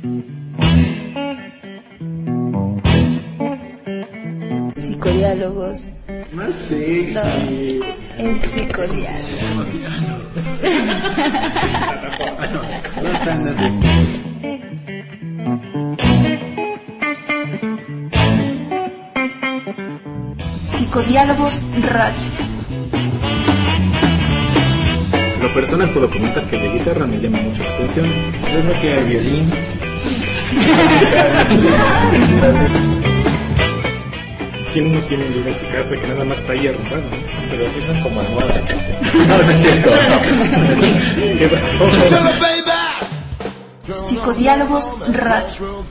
Psicodiálogos. Más sexy. El psicodiálogo. No tan así. Psicodiálogos Radio. En lo personal puedo comentar que la guitarra me llama mucho la atención. Yo creo que el violín. ¿Quién no tiene un libro en su casa que nada más está ahí arrumbado? Pero así son como almohada. No es cierto. ¿Qué pasó? Psicodiálogos Radio.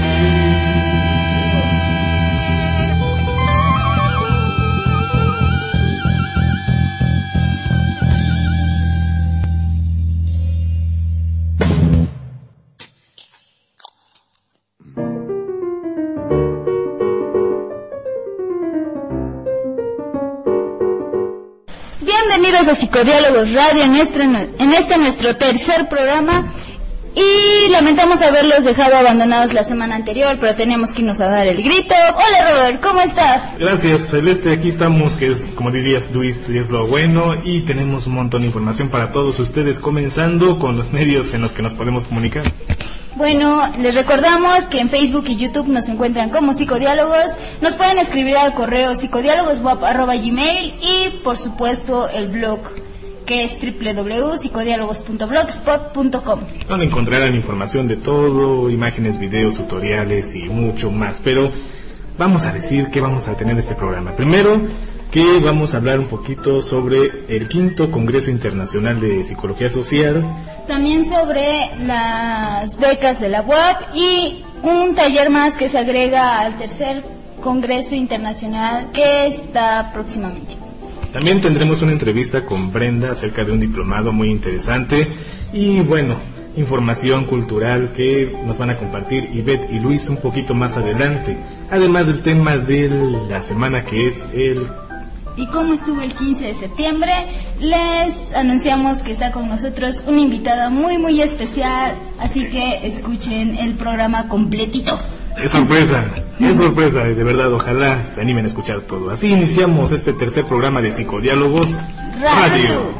Bienvenidos a Psicodiálogos Radio en este nuestro tercer programa, y lamentamos haberlos dejado abandonados la semana anterior, pero teníamos que irnos a dar el grito. Hola Robert, ¿cómo estás? Gracias Celeste, aquí estamos, que es, como dirías Luis, es lo bueno, y tenemos un montón de información para todos ustedes, comenzando con los medios en los que nos podemos comunicar. Bueno, les recordamos que en Facebook y YouTube nos encuentran como Psicodiálogos. Nos pueden escribir al correo psicodialogoswap@gmail, y por supuesto el blog, que es www.psicodialogos.blogspot.com, donde encontrarán información de todo, imágenes, videos, tutoriales y mucho más. Pero vamos a decir que vamos a tener este programa. Primero, que vamos a hablar un poquito sobre el 5º Congreso Internacional de Psicología Social. También sobre las becas de la UAP y un taller más que se agrega al 3er Congreso Internacional, que está próximamente. También tendremos una entrevista con Brenda acerca de un diplomado muy interesante, y bueno, información cultural que nos van a compartir Ivette y Luis un poquito más adelante, además del tema de la semana, que es el... Y como estuvo el 15 de septiembre, les anunciamos que está con nosotros una invitada muy muy especial, así que escuchen el programa completito. Es sorpresa, de verdad, ojalá se animen a escuchar todo. Así iniciamos este tercer programa de Psicodiálogos Radio.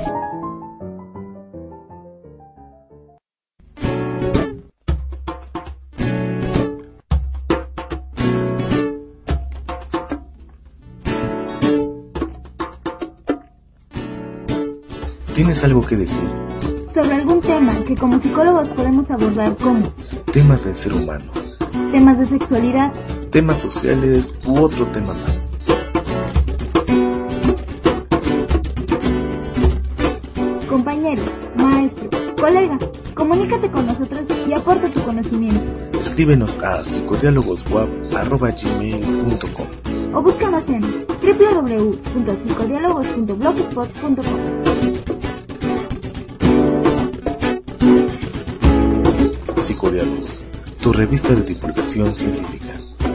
¿Tienes algo que decir? Sobre algún tema que como psicólogos podemos abordar, como temas del ser humano, temas de sexualidad, temas sociales u otro tema más. Compañero, maestro, colega, comunícate con nosotros y aporta tu conocimiento. Escríbenos a psicodialogoswap@gmail.com o búscanos en www.psicodialogos.blogspot.com. Psicodiálogos, tu revista de divulgación científica.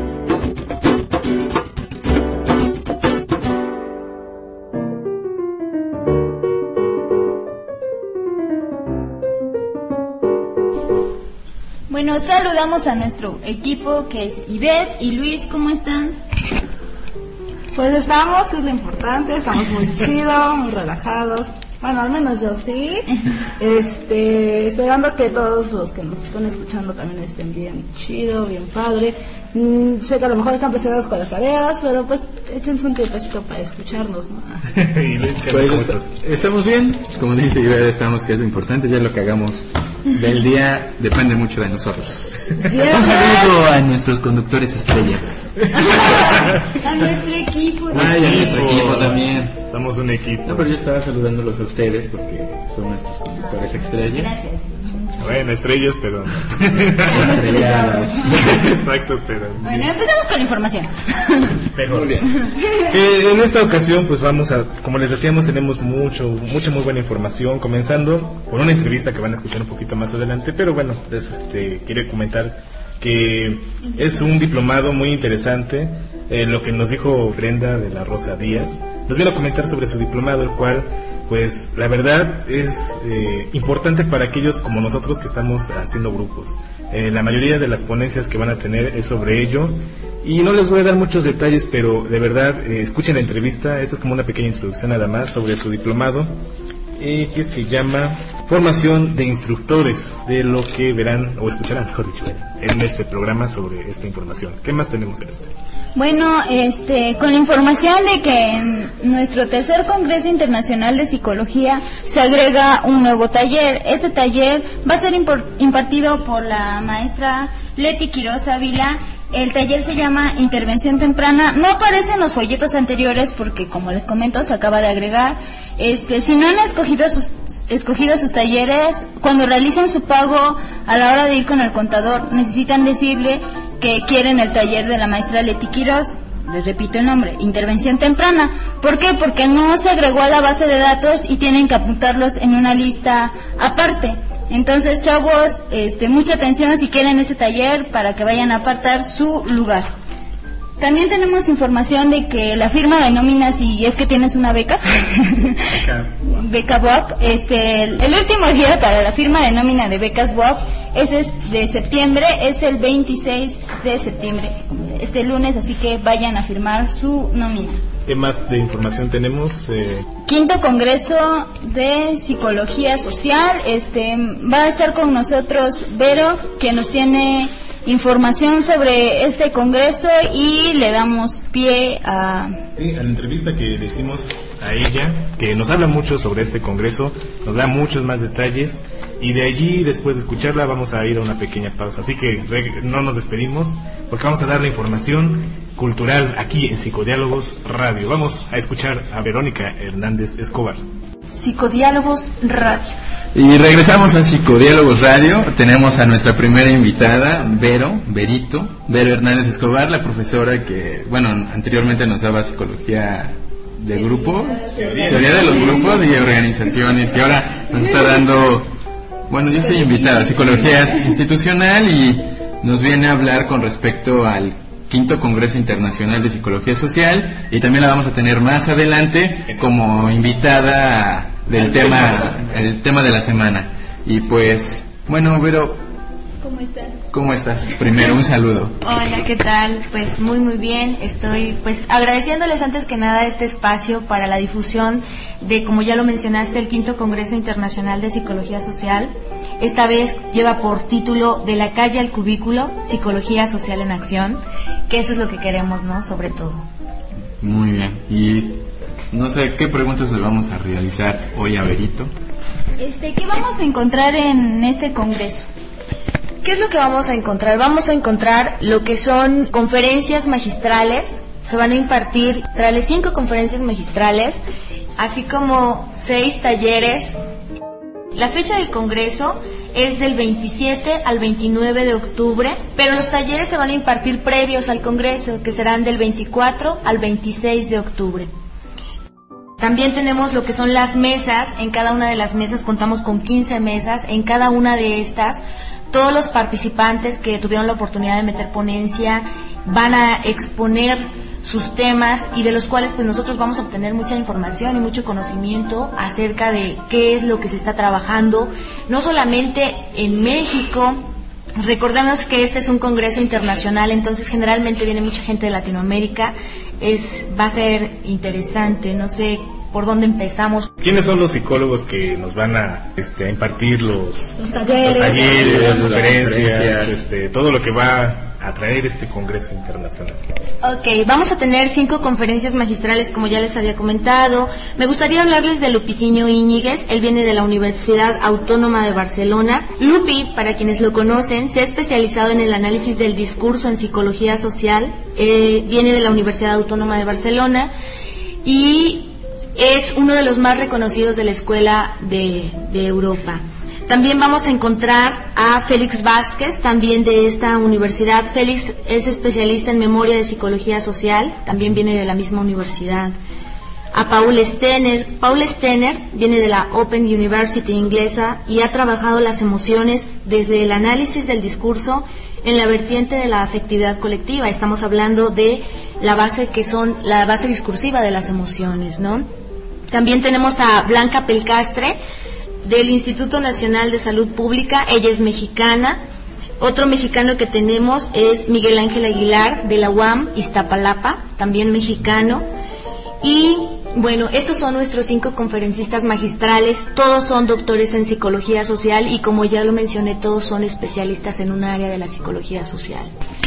Bueno, saludamos a nuestro equipo, que es Ivette y Luis. ¿Cómo están? Pues estamos, que es lo importante, estamos muy chidos, muy relajados. Bueno, al menos yo sí. Esperando que todos los que nos están escuchando también estén bien chido, bien padre. Sé que a lo mejor están presionados con las tareas, pero pues échense un tiempecito para escucharnos, ¿no? Y Luis, Pues estamos bien, como dice Ivette, estamos, que es lo importante, ya lo que hagamos del día depende mucho de nosotros. Un saludo a nuestros conductores estrellas. A nuestro equipo. Y a nuestro equipo también. Somos un equipo. No, pero yo estaba saludándolos a ustedes porque son nuestros conductores estrellas. Gracias. Bueno, estrellas, pero... Estrelladas. Exacto, pero... Bueno, empezamos con la información. Mejor. Muy bien. En esta ocasión, pues vamos a, como les decíamos, tenemos mucha muy buena información, comenzando con una entrevista que van a escuchar un poquito más adelante, pero bueno, les quiero comentar que es un diplomado muy interesante. Lo que nos dijo Brenda de la Rosa Díaz, nos vino a comentar sobre su diplomado, el cual pues la verdad es importante para aquellos como nosotros que estamos haciendo grupos. La mayoría de las ponencias que van a tener es sobre ello, y no les voy a dar muchos detalles, pero de verdad escuchen la entrevista. Esta es como una pequeña introducción nada más sobre su diplomado, que se llama Formación de Instructores, de lo que verán, o escucharán, mejor dicho, en este programa sobre esta información. ¿Qué más tenemos en este? Bueno, con la información de que en nuestro tercer Congreso Internacional de Psicología se agrega un nuevo taller. Este taller va a ser impartido por la maestra Leti Quiroz Ávila. El taller se llama Intervención Temprana. No aparece en los folletos anteriores porque, como les comento, se acaba de agregar. Si no han escogido sus talleres, cuando realicen su pago, a la hora de ir con el contador, necesitan decirle que quieren el taller de la maestra Leti Quiroz. Les repito el nombre, Intervención Temprana. ¿Por qué? Porque no se agregó a la base de datos y tienen que apuntarlos en una lista aparte. Entonces, chavos, mucha atención si quieren ese taller para que vayan a apartar su lugar. También tenemos información de que la firma de nómina, si es que tienes una beca, beca BOAP, el último día para la firma de nómina de becas BOAP es de septiembre, es el 26 de septiembre, este lunes, así que vayan a firmar su nómina. ¿Qué más de información tenemos? Quinto Congreso de Psicología Social. Va a estar con nosotros Vero, que nos tiene información sobre este congreso, y le damos pie a la entrevista que le hicimos a ella, que nos habla mucho sobre este congreso, nos da muchos más detalles, y de allí, después de escucharla, vamos a ir a una pequeña pausa. Así que no nos despedimos, porque vamos a dar la información cultural aquí en Psicodiálogos Radio. Vamos a escuchar a Verónica Hernández Escobar. Psicodiálogos Radio. Y regresamos a Psicodiálogos Radio. Tenemos a nuestra primera invitada, Vero Hernández Escobar, la profesora que, anteriormente nos daba psicología de grupos, teoría de los grupos y organizaciones, y ahora nos está dando, yo soy invitada, psicología institucional, y nos viene a hablar con respecto al Quinto Congreso Internacional de Psicología Social, y también la vamos a tener más adelante como invitada del tema de la semana. Y pues, Vero, ¿cómo estás? Primero, un saludo. Hola, ¿qué tal? Pues muy bien. Estoy agradeciéndoles antes que nada este espacio para la difusión de, como ya lo mencionaste, el Quinto Congreso Internacional de Psicología Social. Esta vez lleva por título De la calle al cubículo, Psicología Social en Acción, que eso es lo que queremos, ¿no? Sobre todo. Muy bien. Y no sé, ¿qué preguntas le vamos a realizar hoy a Verito? ¿Qué vamos a encontrar en este congreso? ¿Qué es lo que vamos a encontrar? Vamos a encontrar lo que son conferencias magistrales. Se van a impartir 5 conferencias magistrales, así como 6 talleres. La fecha del congreso es del 27 al 29 de octubre, pero los talleres se van a impartir previos al congreso, que serán del 24 al 26 de octubre. También tenemos lo que son las mesas. En cada una de las mesas contamos con 15 mesas. En cada una de estas, todos los participantes que tuvieron la oportunidad de meter ponencia van a exponer sus temas, y de los cuales pues nosotros vamos a obtener mucha información y mucho conocimiento acerca de qué es lo que se está trabajando, no solamente en México. Recordemos que este es un congreso internacional, entonces generalmente viene mucha gente de Latinoamérica. Va a ser interesante, no sé por dónde empezamos. ¿Quiénes son los psicólogos que nos van a impartir los talleres, las conferencias, todo lo que va a traer este congreso internacional? Ok, vamos a tener 5 conferencias magistrales, como ya les había comentado. Me gustaría hablarles de Lupiciño Íñiguez. Él viene de la Universidad Autónoma de Barcelona. Lupi, para quienes lo conocen, se ha especializado en el análisis del discurso en psicología social. Viene de la Universidad Autónoma de Barcelona y es uno de los más reconocidos de la escuela de Europa. También vamos a encontrar a Félix Vázquez, también de esta universidad. Félix es especialista en memoria de psicología social, también viene de la misma universidad. A Paul Stener. Paul Stener viene de la Open University inglesa y ha trabajado las emociones desde el análisis del discurso en la vertiente de la afectividad colectiva. Estamos hablando de la base que son la base discursiva de las emociones, ¿no? También tenemos a Blanca Pelcastre, del Instituto Nacional de Salud Pública, ella es mexicana. Otro mexicano que tenemos es Miguel Ángel Aguilar, de la UAM, Iztapalapa, también mexicano. Y bueno, estos son nuestros 5 conferencistas magistrales, todos son doctores en psicología social y como ya lo mencioné, todos son especialistas en un área de la psicología social.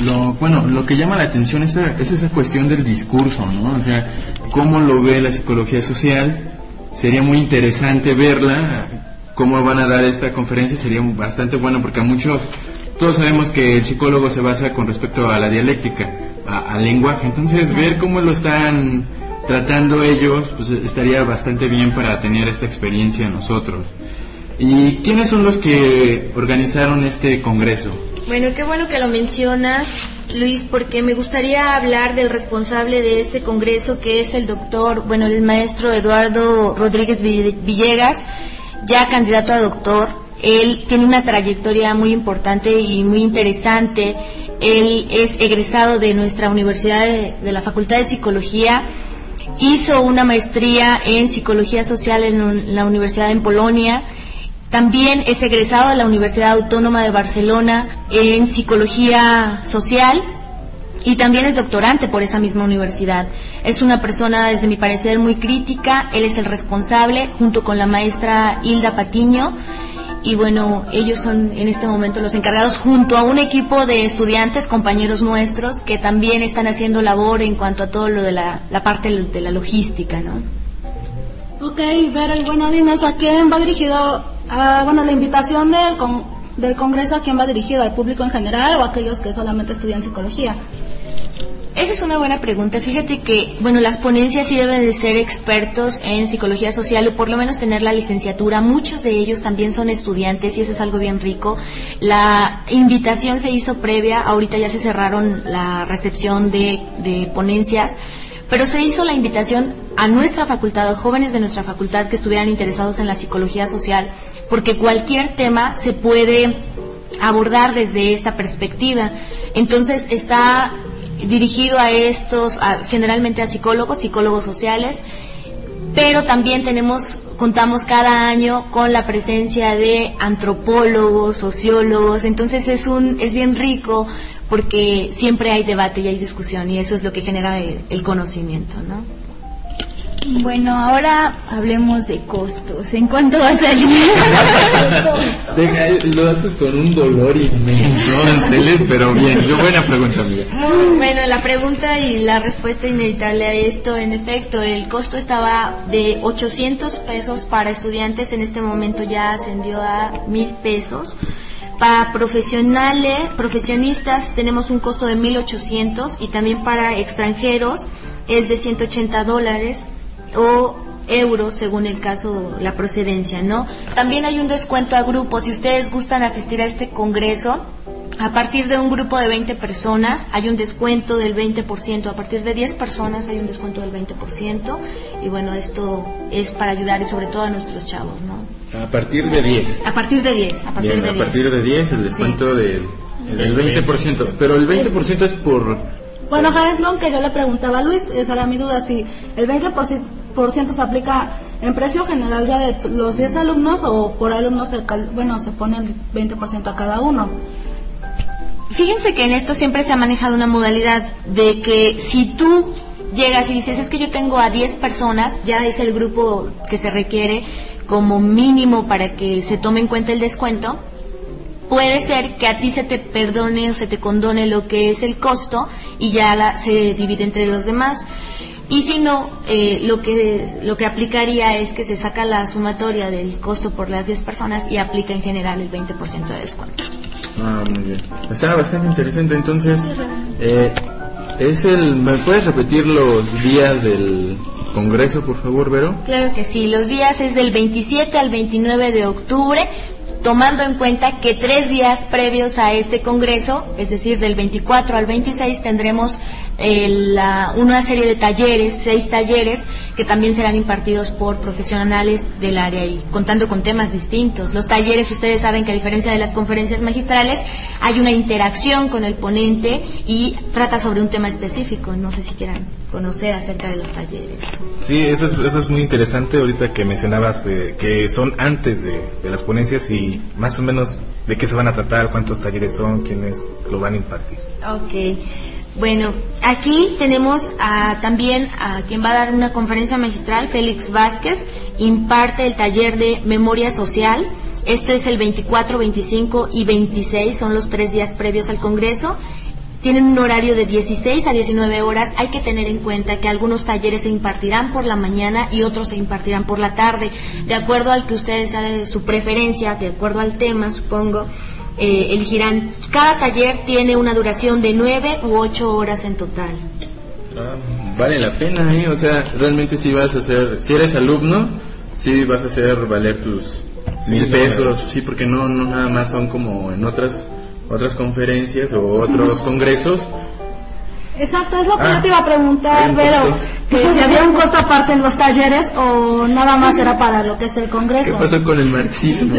Lo que llama la atención es esa cuestión del discurso, ¿no? O sea, cómo lo ve la psicología social. Sería muy interesante verla, cómo van a dar esta conferencia, sería bastante bueno porque todos sabemos que el psicólogo se basa con respecto a la dialéctica, al lenguaje, entonces ver cómo lo están tratando ellos, pues estaría bastante bien para tener esta experiencia nosotros. ¿Y quiénes son los que organizaron este congreso? Bueno, qué bueno que lo mencionas, Luis, porque me gustaría hablar del responsable de este congreso, que es el maestro Eduardo Rodríguez Villegas, ya candidato a doctor. Él tiene una trayectoria muy importante y muy interesante. Él es egresado de nuestra universidad, de la Facultad de Psicología. Hizo una maestría en Psicología Social en la Universidad en Polonia. También es egresado de la Universidad Autónoma de Barcelona en Psicología Social y también es doctorante por esa misma universidad. Es una persona, desde mi parecer, muy crítica. Él es el responsable, junto con la maestra Hilda Patiño. Y bueno, ellos son en este momento los encargados, junto a un equipo de estudiantes, compañeros nuestros, que también están haciendo labor en cuanto a todo lo de la parte de la logística, ¿no? Ok, Vero, y bueno, dinos, ¿a quién va dirigido, la invitación del congreso, ¿a quién va dirigido? ¿Al público en general o a aquellos que solamente estudian psicología? Esa es una buena pregunta. Fíjate que, las ponencias sí deben de ser expertos en psicología social o por lo menos tener la licenciatura. Muchos de ellos también son estudiantes y eso es algo bien rico. La invitación se hizo previa, ahorita ya se cerraron la recepción de ponencias, pero se hizo la invitación a nuestra facultad, a jóvenes de nuestra facultad que estuvieran interesados en la psicología social, porque cualquier tema se puede abordar desde esta perspectiva. Entonces está dirigido a generalmente a psicólogos sociales, pero también contamos cada año con la presencia de antropólogos, sociólogos, entonces es bien rico porque siempre hay debate y hay discusión y eso es lo que genera el conocimiento, ¿no? Bueno, ahora hablemos de costos. ¿En cuánto va a salir? Lo haces con un dolor inmenso, Ángeles, pero bien. Buena pregunta, amiga. Bueno, la pregunta y la respuesta inevitable a esto, en efecto, el costo estaba de 800 pesos para estudiantes, en este momento ya ascendió a 1,000 pesos. Para profesionistas tenemos un costo de 1,800 y también para extranjeros es de $180 o euros según el caso, la procedencia, ¿no? También hay un descuento a grupos. Si ustedes gustan asistir a este congreso, a partir de un grupo de 20 personas hay un descuento del 20%, a partir de 10 personas hay un descuento del 20%, y bueno, esto es para ayudar y sobre todo a nuestros chavos, ¿no? A partir de 10. A partir de 10. A partir de 10 el descuento del 20%, pero el 20% es por... Bueno, es lo que yo le preguntaba a Luis, esa era mi duda, si el 20% se aplica en precio general ya de los 10 alumnos o por alumnos se pone el 20% a cada uno. Fíjense que en esto siempre se ha manejado una modalidad de que si tú llegas y dices, es que yo tengo a 10 personas, ya es el grupo que se requiere como mínimo para que se tome en cuenta el descuento, puede ser que a ti se te perdone o se te condone lo que es el costo y ya se divide entre los demás. Y si no, lo que aplicaría es que se saca la sumatoria del costo por las 10 personas y aplica en general el 20% de descuento. Ah, muy bien. Está bastante interesante. Entonces, ¿me puedes repetir los días del congreso, por favor, Vero? Claro que sí. Los días es del 27 al 29 de octubre. tomando en cuenta que 3 días previos a este congreso, es decir, del 24 al 26, tendremos una serie de talleres, 6 talleres, que también serán impartidos por profesionales del área y contando con temas distintos. Los talleres, ustedes saben que a diferencia de las conferencias magistrales, hay una interacción con el ponente y trata sobre un tema específico. No sé si quieran conocer acerca de los talleres. Sí, eso es muy interesante ahorita que mencionabas que son antes de las ponencias y más o menos de qué se van a tratar, cuántos talleres son, quiénes lo van a impartir. Ok, bueno, aquí tenemos también a quien va a dar una conferencia magistral, Félix Vázquez, imparte el taller de Memoria Social. Esto es el 24, 25 y 26, son los 3 días previos al Congreso. Tienen un horario de 16 a 19 horas. Hay que tener en cuenta que algunos talleres se impartirán por la mañana y otros se impartirán por la tarde. De acuerdo al que ustedes hagan de su preferencia, de acuerdo al tema, supongo, elegirán. Cada taller tiene una duración de 9 u 8 horas en total. Vale la pena, o sea, realmente si eres alumno, sí vas a hacer valer tus 1,000 pesos, sí, porque no nada más son como en otras conferencias o otros congresos. Exacto, es lo que yo te iba a preguntar, Vero, que si había un costo aparte en los talleres o nada más era para lo que es el congreso. ¿Qué pasó con el marxismo?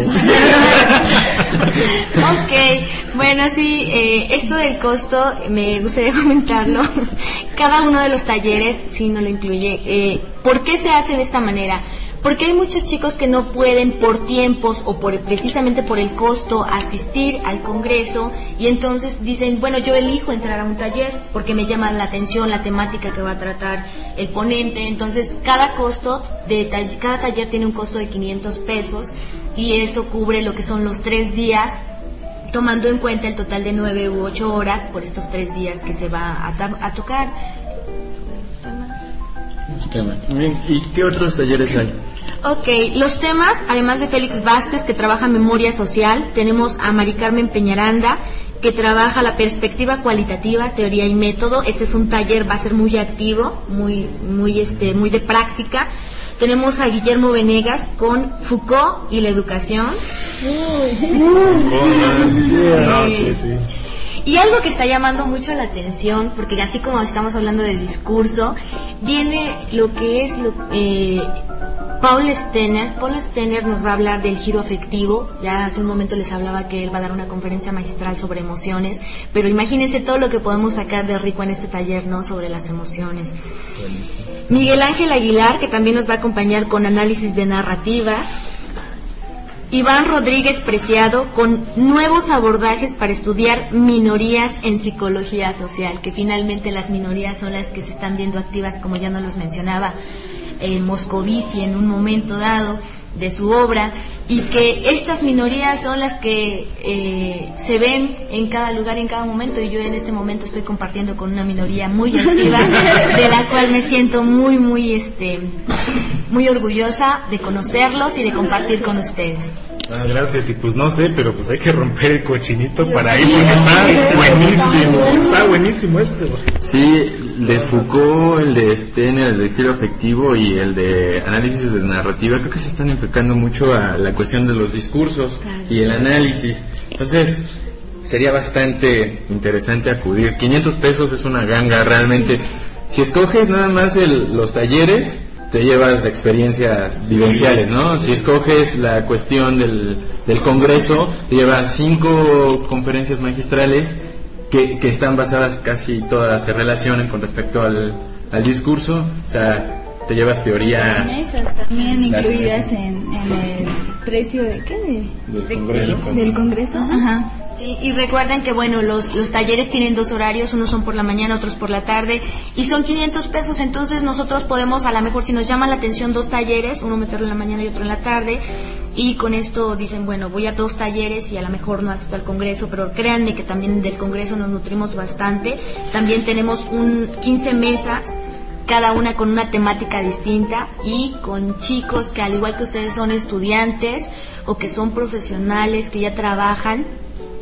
Ok, bueno, sí, esto del costo me gustaría comentarlo. Cada uno de los talleres sí no lo incluye. ¿Por qué se hace de esta manera? Porque hay muchos chicos que no pueden por tiempos o precisamente por el costo asistir al congreso y entonces dicen, bueno, yo elijo entrar a un taller porque me llama la atención la temática que va a tratar el ponente. Entonces cada taller tiene un costo de 500 pesos y eso cubre lo que son los 3 días, tomando en cuenta el total de 9 u 8 horas por estos 3 días que se va a tocar. ¿Y qué otros talleres hay? Ok, los temas, además de Félix Vázquez, que trabaja memoria social, tenemos a Mari Carmen Peñaranda, que trabaja la perspectiva cualitativa, teoría y método. Este es un taller, va a ser muy activo, muy de práctica. Tenemos a Guillermo Venegas con Foucault y la educación. Y algo que está llamando mucho la atención, porque así como estamos hablando de discurso, viene lo que es Paul Stener nos va a hablar del giro afectivo. Ya hace un momento les hablaba que él va a dar una conferencia magistral sobre emociones, pero imagínense todo lo que podemos sacar de rico en este taller, ¿no?, sobre las emociones. Miguel Ángel Aguilar, que también nos va a acompañar con análisis de narrativas. Iván Rodríguez Preciado, con nuevos abordajes para estudiar minorías en psicología social, que finalmente las minorías son las que se están viendo activas, como ya nos los mencionaba Moscovici en un momento dado de su obra, y que estas minorías son las que se ven en cada lugar, en cada momento, y yo en este momento estoy compartiendo con una minoría muy activa, de la cual me siento muy orgullosa de conocerlos y de compartir con ustedes. Gracias, y pues no sé, pero pues hay que romper el cochinito para ir, porque está buenísimo este. Sí, el de Foucault, el de Stener, el de giro afectivo y el de análisis de narrativa, creo que se están enfocando mucho a la cuestión de los discursos y el análisis. Entonces, sería bastante interesante acudir. 500 pesos es una ganga realmente. Si escoges nada más los talleres, te llevas experiencias vivenciales, ¿no? Si escoges la cuestión del congreso, te llevas 5 conferencias magistrales que están basadas, casi todas se relacionan con respecto al discurso. O sea, te llevas teoría. Las mesas también incluidas en el precio de ¿qué? Del congreso. Ajá. Sí, y recuerden que bueno, los talleres tienen 2 horarios, unos son por la mañana, otros por la tarde, y son 500 pesos, entonces nosotros podemos, a lo mejor si nos llama la atención 2 talleres, uno meterlo en la mañana y otro en la tarde, y con esto dicen, bueno, voy a 2 talleres y a lo mejor no asisto al congreso, pero créanme que también del congreso nos nutrimos bastante. También tenemos 15 mesas, cada una con una temática distinta y con chicos que al igual que ustedes son estudiantes o que son profesionales, que ya trabajan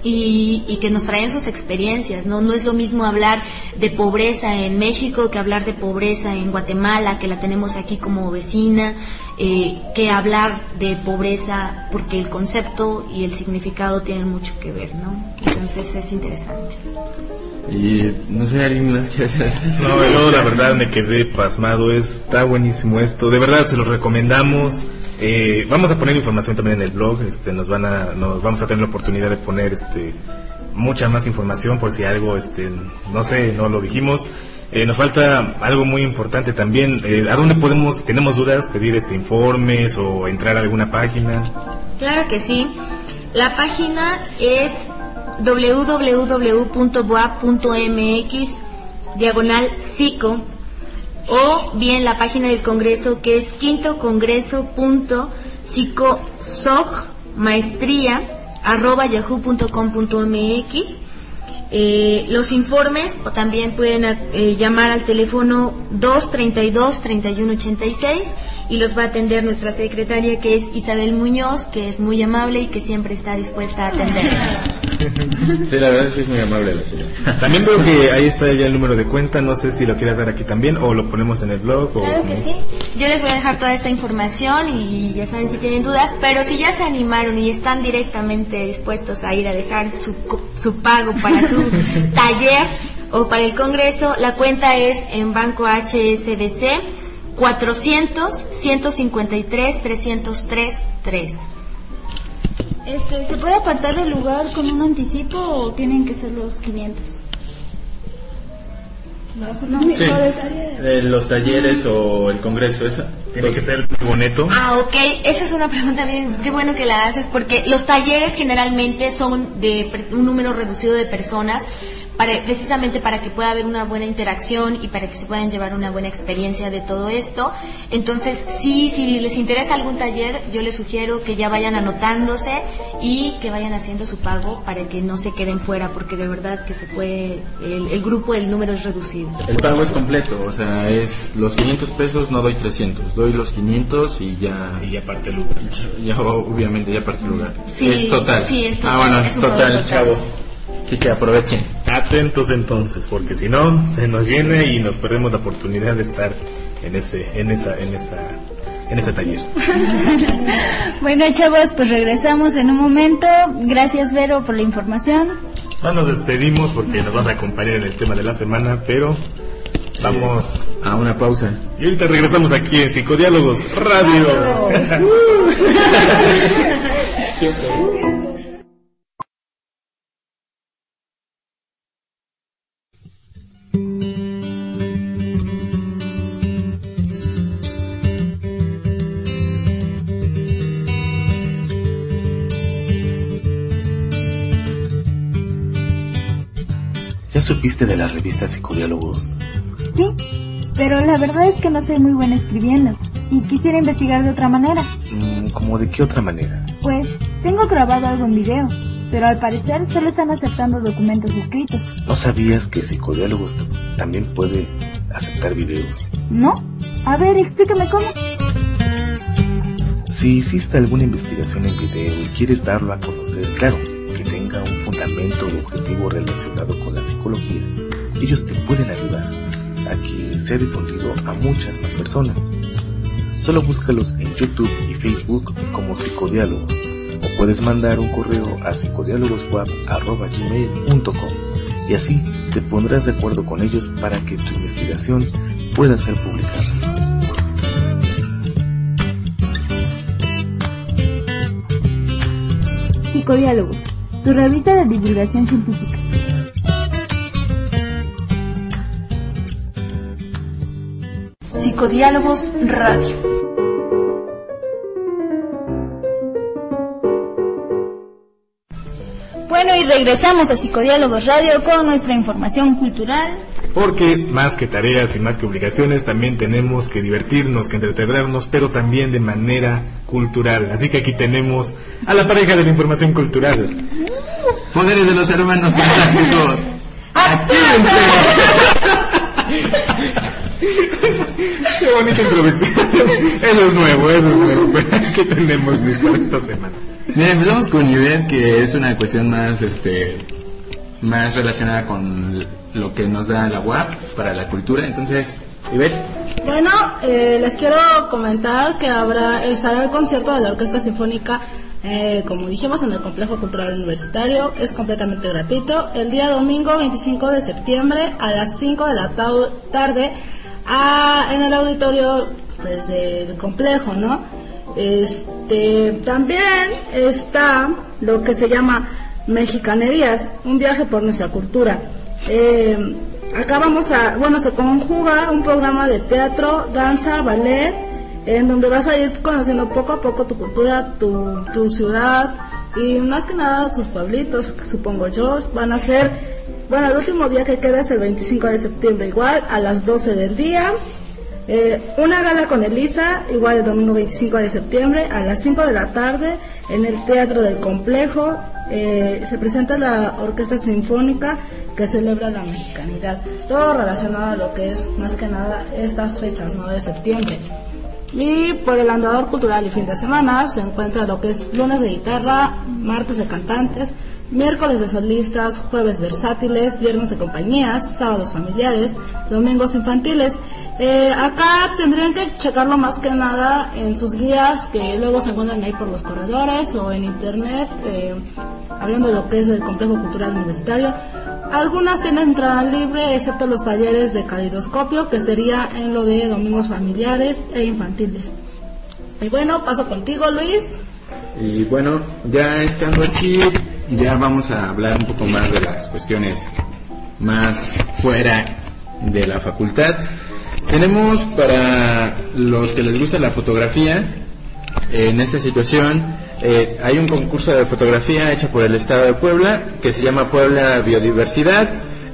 y que nos traen sus experiencias, ¿no? No es lo mismo hablar de pobreza en México que hablar de pobreza en Guatemala, que la tenemos aquí como vecina, que hablar de pobreza, porque el concepto y el significado tienen mucho que ver, ¿no? Entonces es interesante. Y no sé, ¿alguien más quiere hacer? No, yo la verdad me quedé pasmado, está buenísimo esto, de verdad se los recomendamos. Vamos a poner información también en el blog, nos vamos a tener la oportunidad de poner mucha más información por si algo, no sé, no lo dijimos. Nos falta algo muy importante también, ¿a dónde tenemos dudas, pedir informes o entrar a alguna página? Claro que sí, la página es www.boap.mx/psico, o bien la página del Congreso, que es quintocongreso.psicosocmaestria@yahoo.com.mx. Los informes también pueden llamar al teléfono 232-3186 y los va a atender nuestra secretaria, que es Isabel Muñoz, que es muy amable y que siempre está dispuesta a atendernos. Sí, la verdad sí es muy amable la señora. También veo que ahí está ya el número de cuenta, no sé si lo quieras dar aquí también o lo ponemos en el blog. Claro que sí, yo les voy a dejar toda esta información y ya saben si tienen dudas, pero si ya se animaron y están directamente dispuestos a ir a dejar su pago para su taller o para el Congreso, la cuenta es en Banco HSBC 400-153-303-3. ¿Se puede apartar el lugar con un anticipo o tienen que ser los 500? Sí, los talleres o el congreso, esa tiene que ser boneto. Ok, esa es una pregunta bien, qué bueno que la haces, porque los talleres generalmente son de un número reducido de personas, precisamente para que pueda haber una buena interacción y para que se puedan llevar una buena experiencia de todo esto. Entonces, si les interesa algún taller, yo les sugiero que ya vayan anotándose y que vayan haciendo su pago para que no se queden fuera, porque de verdad que se puede, el grupo, el número es reducido. El pago es completo, o sea, es los 500 pesos, no doy 300, doy los 500 y ya parte el lugar. Ya, obviamente, ya parte el lugar. Sí, es total. Sí, es total. Bueno, es total, chavo. Así que aprovechen. Atentos entonces, porque si no, se nos llena y nos perdemos la oportunidad de estar en ese taller. Bueno, chavos, pues regresamos en un momento. Gracias, Vero, por la información. No nos despedimos porque nos vas a acompañar en el tema de la semana, pero vamos a una pausa. Y ahorita regresamos aquí en Psicodiálogos Radio. ¿Ya supiste de la revista Psicodiálogos? Sí, pero la verdad es que no soy muy buena escribiendo y quisiera investigar de otra manera. ¿Cómo de qué otra manera? Pues tengo grabado algo en video, pero al parecer solo están aceptando documentos escritos. ¿No sabías que Psicodiálogos también puede aceptar videos? ¿No? A ver, explícame cómo. Si hiciste alguna investigación en video y quieres darlo a conocer, claro, que tenga un fundamento o objetivo relacionado con la psicología, ellos te pueden ayudar a que sea difundido a muchas más personas. Solo búscalos en YouTube y Facebook como Psicodiálogos, o puedes mandar un correo a psicodialogoswap@gmail.com y así te pondrás de acuerdo con ellos para que tu investigación pueda ser publicada. Psicodiálogos, tu revista de divulgación científica. Psicodiálogos Radio. Bueno, y regresamos a Psicodiálogos Radio con nuestra información cultural. Porque más que tareas y más que obligaciones, también tenemos que divertirnos, que entretenernos, pero también de manera cultural. Así que aquí tenemos a la pareja de la información cultural. Poderes de los hermanos fantásticos. ¡Actívense! Qué bonita introducción. Eso es nuevo. ¿Qué tenemos para esta semana? Mira, empezamos con Ivette, que es una cuestión más relacionada con lo que nos da la UAP para la cultura. Entonces, Ivette. Bueno, les quiero comentar que estará el concierto de la Orquesta Sinfónica, como dijimos, en el Complejo Cultural Universitario. Es completamente gratuito. El día domingo 25 de septiembre a las 5 de la tarde en el auditorio pues, del complejo, ¿no? También está lo que se llama Mexicanerías, un viaje por nuestra cultura. Acá se conjuga un programa de teatro, danza, ballet, en donde vas a ir conociendo poco a poco tu cultura, tu ciudad y más que nada sus pueblitos, supongo yo. Van a ser, el último día que queda es el 25 de septiembre, igual a las 12 del día. Una gala con Elisa, igual el domingo 25 de septiembre a las 5 de la tarde en el Teatro del Complejo. Se presenta la Orquesta Sinfónica que celebra la mexicanidad, todo relacionado a lo que es más que nada estas fechas, ¿no?, de septiembre. Y por el andador cultural y fin de semana se encuentra lo que es lunes de guitarra, martes de cantantes, miércoles de solistas, jueves versátiles, viernes de compañías, sábados familiares, domingos infantiles. Acá tendrían que checarlo más que nada en sus guías que luego se encuentran ahí por los corredores o en internet, hablando de lo que es el Complejo Cultural Universitario. Algunas tienen entrada libre, excepto los talleres de calidoscopio, que sería en lo de domingos familiares e infantiles. Y bueno, paso contigo, Luis. Y bueno, ya estando aquí, ya vamos a hablar un poco más de las cuestiones más fuera de la facultad. Tenemos para los que les gusta la fotografía, en esta situación hay un concurso de fotografía hecho por el Estado de Puebla que se llama Puebla Biodiversidad.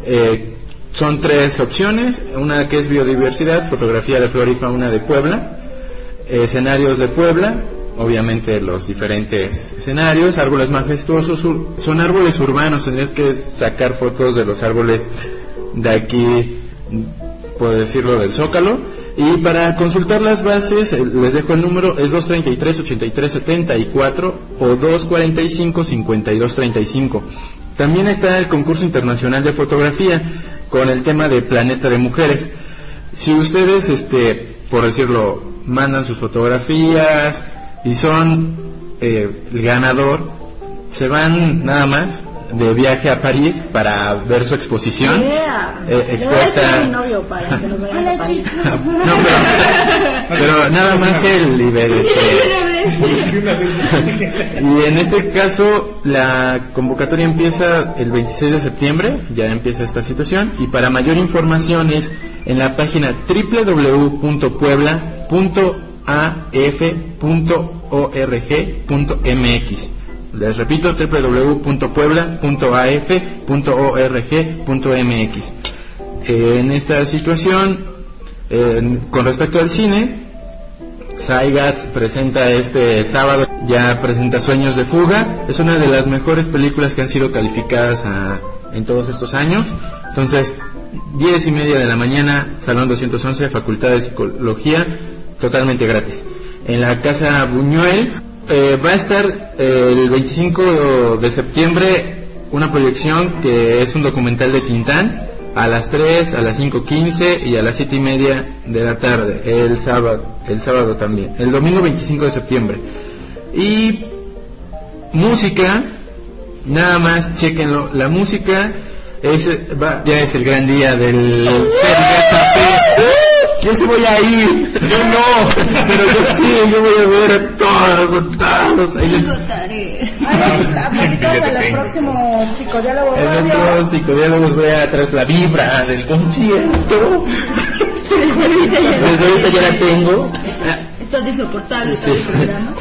Son 3 opciones, una que es biodiversidad, fotografía de flora y fauna de Puebla, escenarios de Puebla, obviamente los diferentes escenarios, árboles majestuosos, son árboles urbanos, tendrías que sacar fotos de los árboles de aquí, puedo decirlo, del Zócalo. Y para consultar las bases, les dejo el número, es 233-8374 o 245-5235. También está el concurso internacional de fotografía con el tema de Planeta de Mujeres. Si ustedes, por decirlo, mandan sus fotografías y son el ganador, se van nada más de viaje a París para ver su exposición expuesta. Mi novio para que nos vayamos a París. No, pero nada más él y ver y en este caso la convocatoria empieza el 26 de septiembre, ya empieza esta situación, y para mayor información es en la página www.puebla.af.org.mx. Les repito, www.puebla.af.org.mx. En esta situación, con respecto al cine, Saigats presenta este sábado, ya presenta Sueños de Fuga. Es una de las mejores películas que han sido calificadas en todos estos años. Entonces, 10:30 de la mañana, Salón 211, Facultad de Psicología, totalmente gratis. En la Casa Buñuel va a estar el 25 de septiembre una proyección que es un documental de Tintán a las 3, a las 5:15 y a las 7:30 de la tarde, el sábado también, el domingo 25 de septiembre. Y música, nada más, chéquenlo, la música ya es el gran día del CERGASAP. Yo sí voy a ir, yo no, pero yo sí, yo voy a ver a todos. Ahí les votaré. En el próximo psicodiálogo. En otros psicodiálogos voy a traer la vibra del concierto. Desde ahorita ya la tengo. Está insoportable sí. El programa.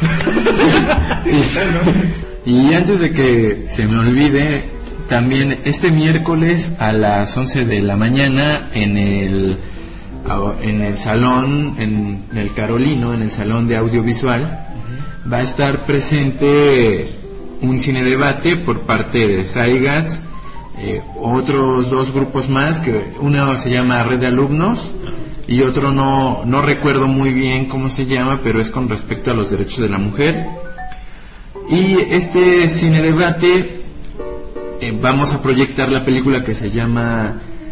Y antes de que se me olvide, también este miércoles a las 11 de la mañana en el salón, en el Carolino, en el salón de audiovisual, va a estar presente un cine debate por parte de Saigats, otros 2 grupos más, que uno se llama Red de Alumnos y otro no recuerdo muy bien cómo se llama, pero es con respecto a los derechos de la mujer. Y este cine debate vamos a proyectar la película que se llama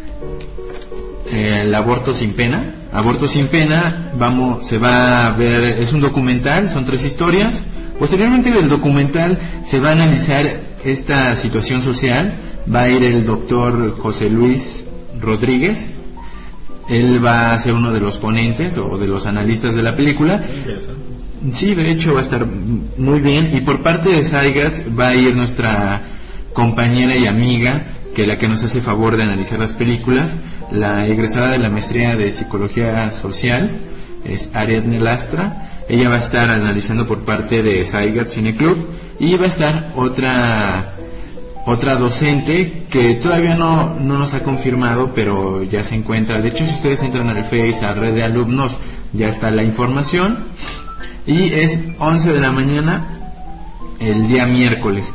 El aborto sin pena. Aborto sin pena, se va a ver, es un documental, son 3 historias. Posteriormente del documental se va a analizar esta situación social. Va a ir el doctor José Luis Rodríguez. Él va a ser uno de los ponentes o de los analistas de la película. Sí, de hecho va a estar muy bien. Y por parte de SAIGATS va a ir nuestra compañera y amiga, que la que nos hace favor de analizar las películas, la egresada de la maestría de Psicología Social, es Ariadne Lastra. Ella va a estar analizando por parte de SAIGATS Cine Club. Y va a estar otra docente que todavía no nos ha confirmado, pero ya se encuentra. De hecho, si ustedes entran al Face, a Red de Alumnos, ya está la información. Y es 11 de la mañana el día miércoles.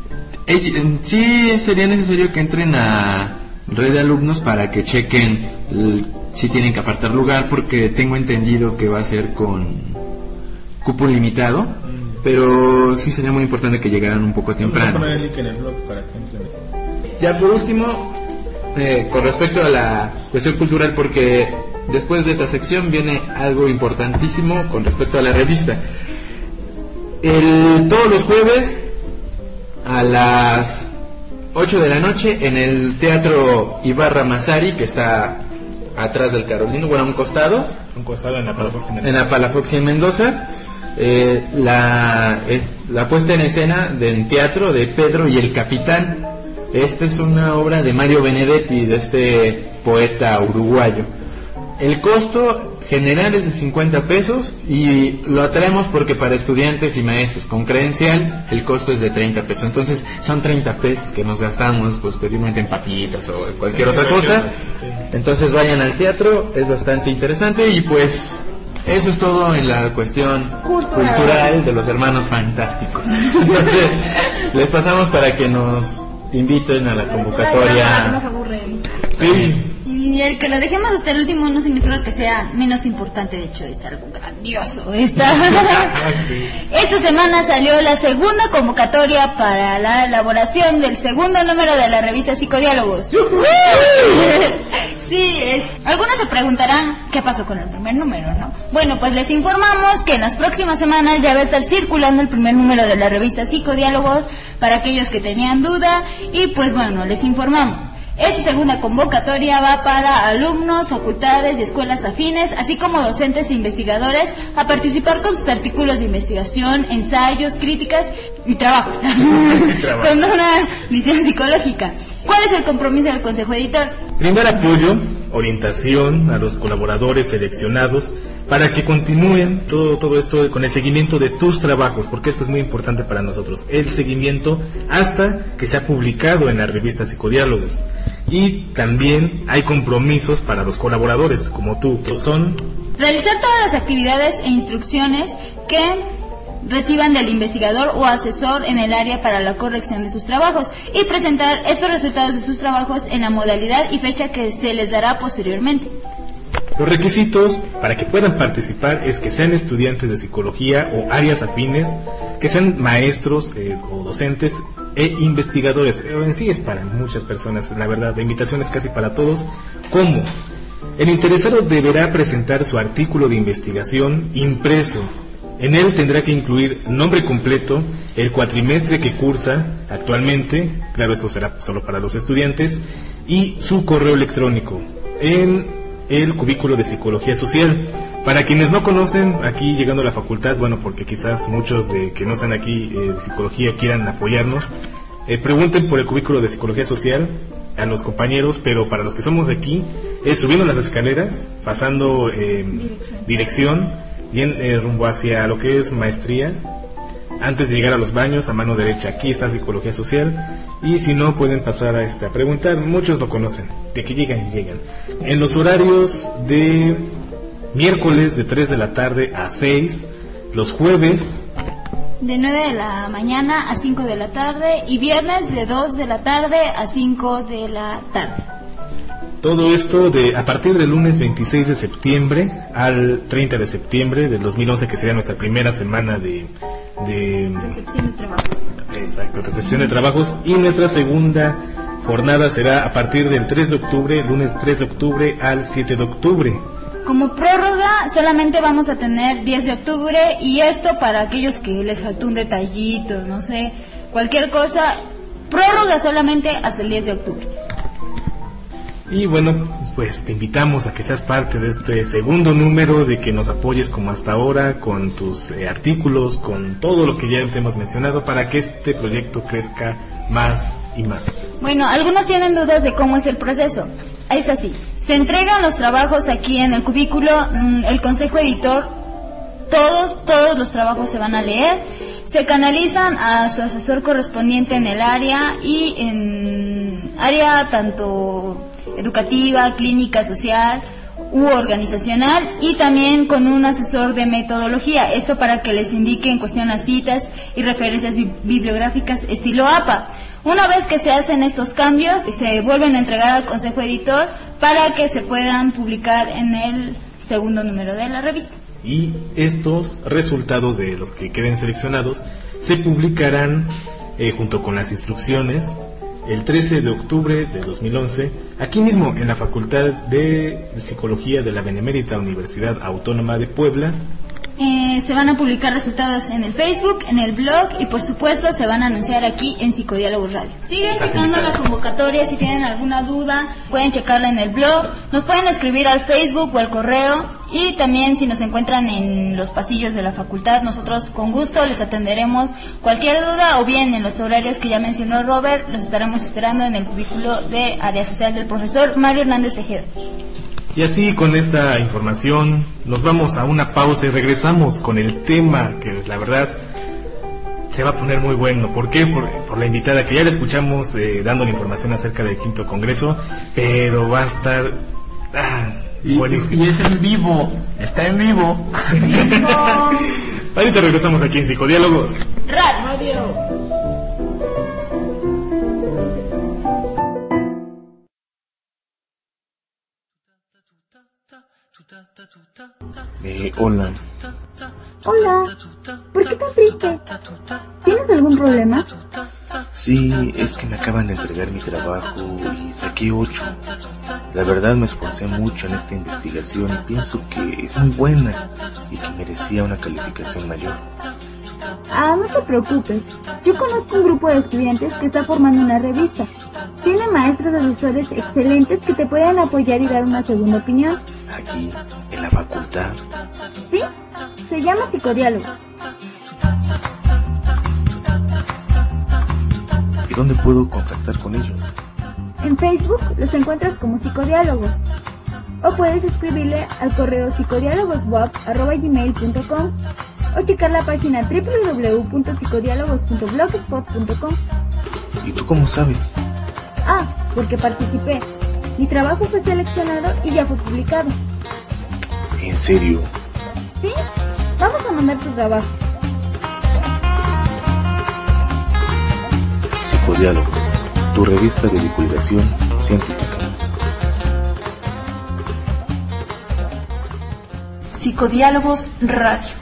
Sí sería necesario que entren a Red de Alumnos para que chequen si tienen que apartar lugar, porque tengo entendido que va a ser con cupo limitado. Pero sí sería muy importante que llegaran un poco temprano. Vamos a poner el link en el blog para que entren. Ya por último, con respecto a la cuestión cultural, porque después de esta sección viene algo importantísimo con respecto a la revista. Todos los jueves a las 8 de la noche en el Teatro Ibarra Massari, que está atrás del Carolino, bueno, a un costado en la Palafox en Mendoza. En la Palafox en Mendoza. La puesta en escena del teatro de Pedro y el Capitán. Esta es una obra de Mario Benedetti, de este poeta uruguayo. El costo general es de 50 pesos y lo traemos porque para estudiantes y maestros con credencial el costo es de 30 pesos. Entonces son 30 pesos que nos gastamos posteriormente en papitas o en cualquier otra cosa. Entonces vayan al teatro, es bastante interesante. Y pues eso es todo en la cuestión cultural de los Hermanos Fantásticos. Entonces les pasamos para que nos inviten a la convocatoria. Nos aburren. Sí. Y el que lo dejemos hasta el último no significa que sea menos importante, de hecho es algo grandioso. Esta semana salió la segunda convocatoria para la elaboración del segundo número de la revista Psicodiálogos. Sí, algunos se preguntarán qué pasó con el primer número, ¿no? Bueno, pues les informamos que en las próximas semanas ya va a estar circulando el primer número de la revista Psicodiálogos para aquellos que tenían duda. Y pues bueno, les informamos. Esta segunda convocatoria va para alumnos, facultades y escuelas afines, así como docentes e investigadores, a participar con sus artículos de investigación, ensayos, críticas y trabajos, con una visión psicológica. ¿Cuál es el compromiso del Consejo Editor? Brindar apoyo, orientación a los colaboradores seleccionados para que continúen todo esto con el seguimiento de tus trabajos, porque esto es muy importante para nosotros, el seguimiento hasta que sea publicado en la revista Psicodiálogos. Y también hay compromisos para los colaboradores, como tú, que son realizar todas las actividades e instrucciones que reciban del investigador o asesor en el área para la corrección de sus trabajos y presentar estos resultados de sus trabajos en la modalidad y fecha que se les dará posteriormente. Los requisitos para que puedan participar es que sean estudiantes de psicología o áreas afines, que sean maestros o docentes e investigadores. En sí es para muchas personas, la verdad, la invitación es casi para todos. ¿Cómo? El interesado deberá presentar su artículo de investigación impreso. En él tendrá que incluir nombre completo, el cuatrimestre que cursa actualmente, claro, esto será solo para los estudiantes, y su correo electrónico en el cubículo de Psicología Social. Para quienes no conocen, aquí llegando a la facultad, bueno, porque quizás muchos de que no están aquí de psicología quieran apoyarnos, pregunten por el cubículo de Psicología Social a los compañeros, pero para los que somos de aquí, es subiendo las escaleras, pasando dirección, y rumbo hacia lo que es maestría, antes de llegar a los baños, a mano derecha, aquí está Psicología Social, y si no pueden pasar a preguntar, muchos lo conocen, de que llegan. En los horarios de miércoles de 3 de la tarde a 6, los jueves de 9 de la mañana a 5 de la tarde y viernes de 2 de la tarde a 5 de la tarde. Todo esto a partir del lunes 26 de septiembre al 30 de septiembre del 2011, que sería nuestra primera semana de recepción de trabajos. Exacto, recepción de trabajos. Y nuestra segunda jornada será a partir del 3 de octubre, lunes 3 de octubre al 7 de octubre. Como prórroga solamente vamos a tener 10 de octubre y esto para aquellos que les faltó un detallito, no sé, cualquier cosa, prórroga solamente hasta el 10 de octubre. Y bueno, pues te invitamos a que seas parte de este segundo número, de que nos apoyes como hasta ahora con tus artículos, con todo lo que ya te hemos mencionado para que este proyecto crezca más y más. Bueno, algunos tienen dudas de cómo es el proceso. Es así, se entregan los trabajos aquí en el cubículo, el consejo editor, todos los trabajos se van a leer, se canalizan a su asesor correspondiente en el área y en área tanto educativa, clínica, social u organizacional, y también con un asesor de metodología, esto para que les indique en cuestión las citas y referencias bibliográficas estilo APA. Una vez que se hacen estos cambios, se vuelven a entregar al consejo editor para que se puedan publicar en el segundo número de la revista. Y estos resultados de los que queden seleccionados se publicarán junto con las instrucciones el 13 de octubre de 2011, aquí mismo en la Facultad de Psicología de la Benemérita Universidad Autónoma de Puebla. Se van a publicar resultados en el Facebook, en el blog y por supuesto se van a anunciar aquí en Psicodiálogos Radio. Siguen checando la convocatoria, si tienen alguna duda pueden checarla en el blog, nos pueden escribir al Facebook o al correo, y también si nos encuentran en los pasillos de la facultad, nosotros con gusto les atenderemos cualquier duda, o bien en los horarios que ya mencionó Robert, los estaremos esperando en el cubículo de área social del profesor Mario Hernández Tejeda. Y así, con esta información, nos vamos a una pausa y regresamos con el tema que la verdad se va a poner muy bueno. ¿Por qué? Por la invitada que ya la escuchamos dando la información acerca del 5º Congreso, pero va a estar buenísimo. Y es en vivo, está en vivo. Ahorita regresamos aquí en Psicodiálogos Radio. Hola. Hola, ¿por qué tan triste? ¿Tienes algún problema? Sí, es que me acaban de entregar mi trabajo y saqué 8. La verdad me esforcé mucho en esta investigación y pienso que es muy buena y que merecía una calificación mayor. Ah, no te preocupes. Yo conozco un grupo de estudiantes que está formando una revista. Tiene maestros asesores excelentes que te pueden apoyar y dar una segunda opinión. Aquí, en la facultad. Sí, se llama Psicodiálogos. ¿Y dónde puedo contactar con ellos? En Facebook los encuentras como Psicodiálogos. O puedes escribirle al correo psicodialogoswap@gmail.com o checar la página www.psicodialogos.blogspot.com. ¿Y tú cómo sabes? Ah, porque participé. Mi trabajo fue seleccionado y ya fue publicado. ¿En serio? ¿Sí? Vamos a mandar tu trabajo. Psicodiálogos, tu revista de divulgación científica. Psicodiálogos Radio.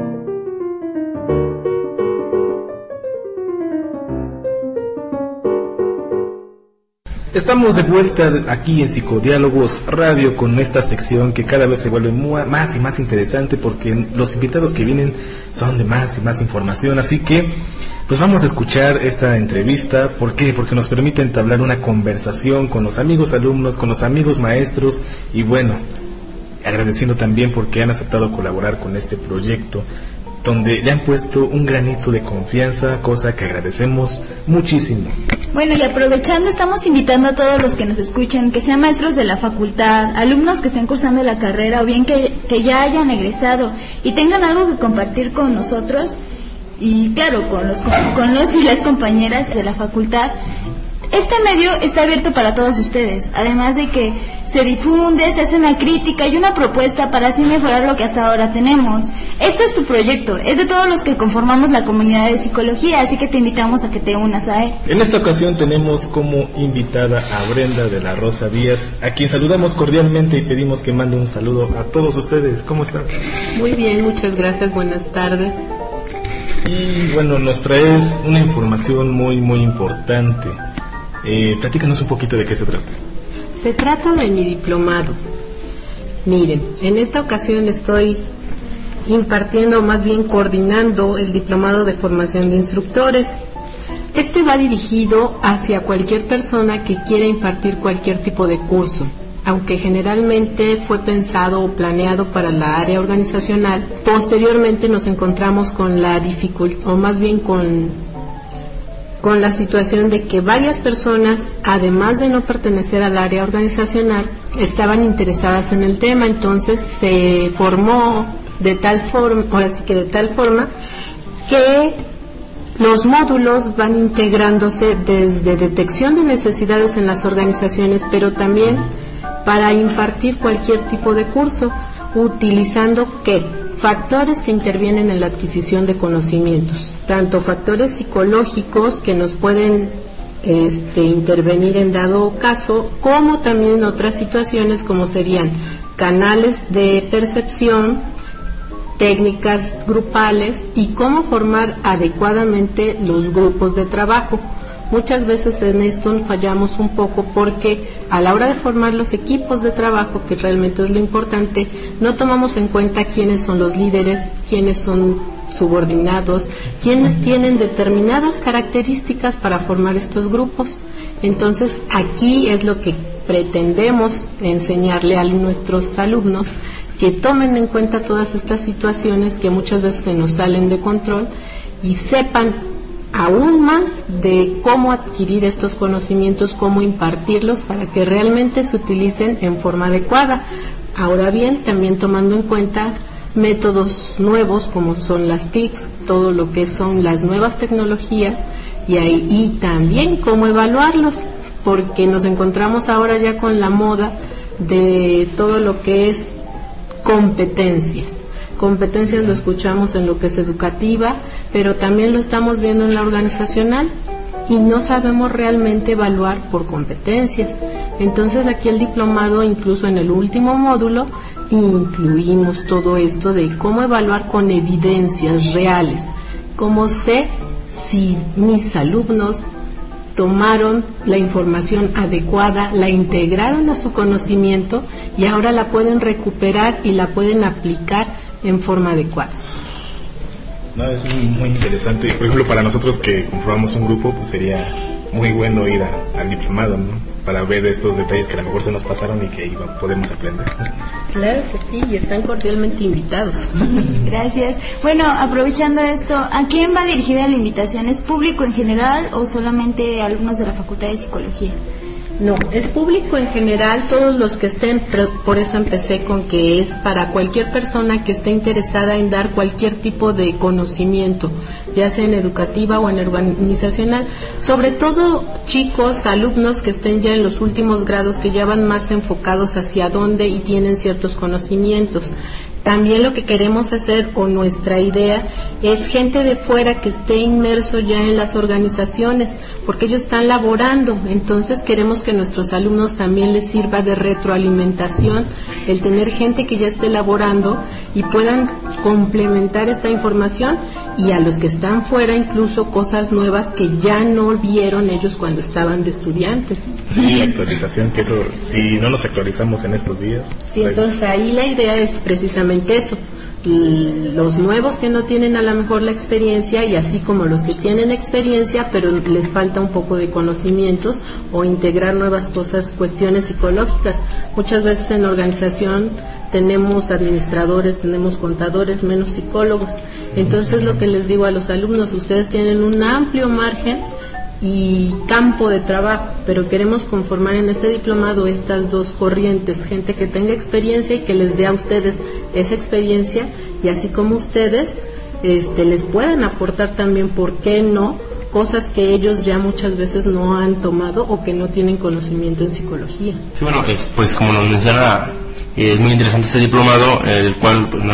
Estamos de vuelta aquí en Psicodiálogos Radio con esta sección que cada vez se vuelve más y más interesante porque los invitados que vienen son de más y más información, así que pues vamos a escuchar esta entrevista. ¿Por qué? Porque nos permite entablar una conversación con los amigos alumnos, con los amigos maestros y bueno, agradeciendo también porque han aceptado colaborar con este proyecto donde le han puesto un granito de confianza, cosa que agradecemos muchísimo. Bueno, y aprovechando, estamos invitando a todos los que nos escuchen, que sean maestros de la facultad, alumnos que estén cursando la carrera o bien que ya hayan egresado y tengan algo que compartir con nosotros y claro, con los y las compañeras de la facultad. Este medio está abierto para todos ustedes, además de que se difunde, se hace una crítica y una propuesta para así mejorar lo que hasta ahora tenemos. Este es tu proyecto, es de todos los que conformamos la comunidad de psicología, así que te invitamos a que te unas a él. En esta ocasión tenemos como invitada a Brenda de la Rosa Díaz, a quien saludamos cordialmente y pedimos que mande un saludo a todos ustedes. ¿Cómo están? Muy bien, muchas gracias, buenas tardes. Y bueno, nos traes una información muy importante. Platícanos un poquito de qué se trata. Se trata de mi diplomado. Miren, en esta ocasión estoy impartiendo, más bien coordinando, el diplomado de formación de instructores. Este va dirigido hacia cualquier persona que quiera impartir cualquier tipo de curso, aunque generalmente fue pensado o planeado para la área organizacional. Posteriormente nos encontramos con la dificultad, o más bien con la situación de que varias personas, además de no pertenecer al área organizacional, estaban interesadas en el tema. Entonces se formó de tal forma que los módulos van integrándose desde detección de necesidades en las organizaciones, pero también para impartir cualquier tipo de curso, utilizando factores que intervienen en la adquisición de conocimientos, tanto factores psicológicos que nos pueden intervenir en dado caso, como también otras situaciones como serían canales de percepción, técnicas grupales y cómo formar adecuadamente los grupos de trabajo. Muchas veces en esto fallamos un poco porque a la hora de formar los equipos de trabajo, que realmente es lo importante, no tomamos en cuenta quiénes son los líderes, quiénes son subordinados, quiénes tienen determinadas características para formar estos grupos. Entonces aquí es lo que pretendemos enseñarle a nuestros alumnos, que tomen en cuenta todas estas situaciones que muchas veces se nos salen de control y sepan aún más de cómo adquirir estos conocimientos, cómo impartirlos para que realmente se utilicen en forma adecuada. Ahora bien, también tomando en cuenta métodos nuevos como son las TICs, todo lo que son las nuevas tecnologías y también cómo evaluarlos, porque nos encontramos ahora ya con la moda de todo lo que es competencias. Competencias lo escuchamos en lo que es educativa, pero también lo estamos viendo en la organizacional y no sabemos realmente evaluar por competencias. Entonces aquí el diplomado, incluso en el último módulo, incluimos todo esto de cómo evaluar con evidencias reales, cómo sé si mis alumnos tomaron la información adecuada, la integraron a su conocimiento y ahora la pueden recuperar y la pueden aplicar en forma adecuada. No, es muy interesante. Por ejemplo, para nosotros que conformamos un grupo, pues sería muy bueno ir al diplomado, ¿no? Para ver estos detalles que a lo mejor se nos pasaron y que podemos aprender. Claro que sí, y están cordialmente invitados. Gracias. Bueno, aprovechando esto, ¿a quién va dirigida la invitación? ¿Es público en general o solamente alumnos de la Facultad de Psicología? No, es público en general, todos los que estén, por eso empecé con que es para cualquier persona que esté interesada en dar cualquier tipo de conocimiento, ya sea en educativa o en organizacional, sobre todo chicos, alumnos que estén ya en los últimos grados, que ya van más enfocados hacia dónde y tienen ciertos conocimientos. También lo que queremos hacer, o nuestra idea, es gente de fuera que esté inmerso ya en las organizaciones, porque ellos están laborando. Entonces queremos que nuestros alumnos también les sirva de retroalimentación, el tener gente que ya esté laborando y puedan complementar esta información, y a los que están fuera incluso cosas nuevas que ya no vieron ellos cuando estaban de estudiantes. Sí, actualización, que eso, si no nos actualizamos en estos días. Sí, entonces ahí la idea es precisamente eso, los nuevos que no tienen a lo mejor la experiencia, y así como los que tienen experiencia pero les falta un poco de conocimientos o integrar nuevas cosas, cuestiones psicológicas. Muchas veces en organización tenemos administradores, tenemos contadores, menos psicólogos. Entonces lo que les digo a los alumnos, ustedes tienen un amplio margen y campo de trabajo, pero queremos conformar en este diplomado estas dos corrientes, gente que tenga experiencia y que les dé a ustedes esa experiencia, y así como ustedes les puedan aportar también, ¿por qué no?, cosas que ellos ya muchas veces no han tomado o que no tienen conocimiento en psicología. Sí, bueno, pues como nos menciona, es muy interesante este diplomado, el cual pues,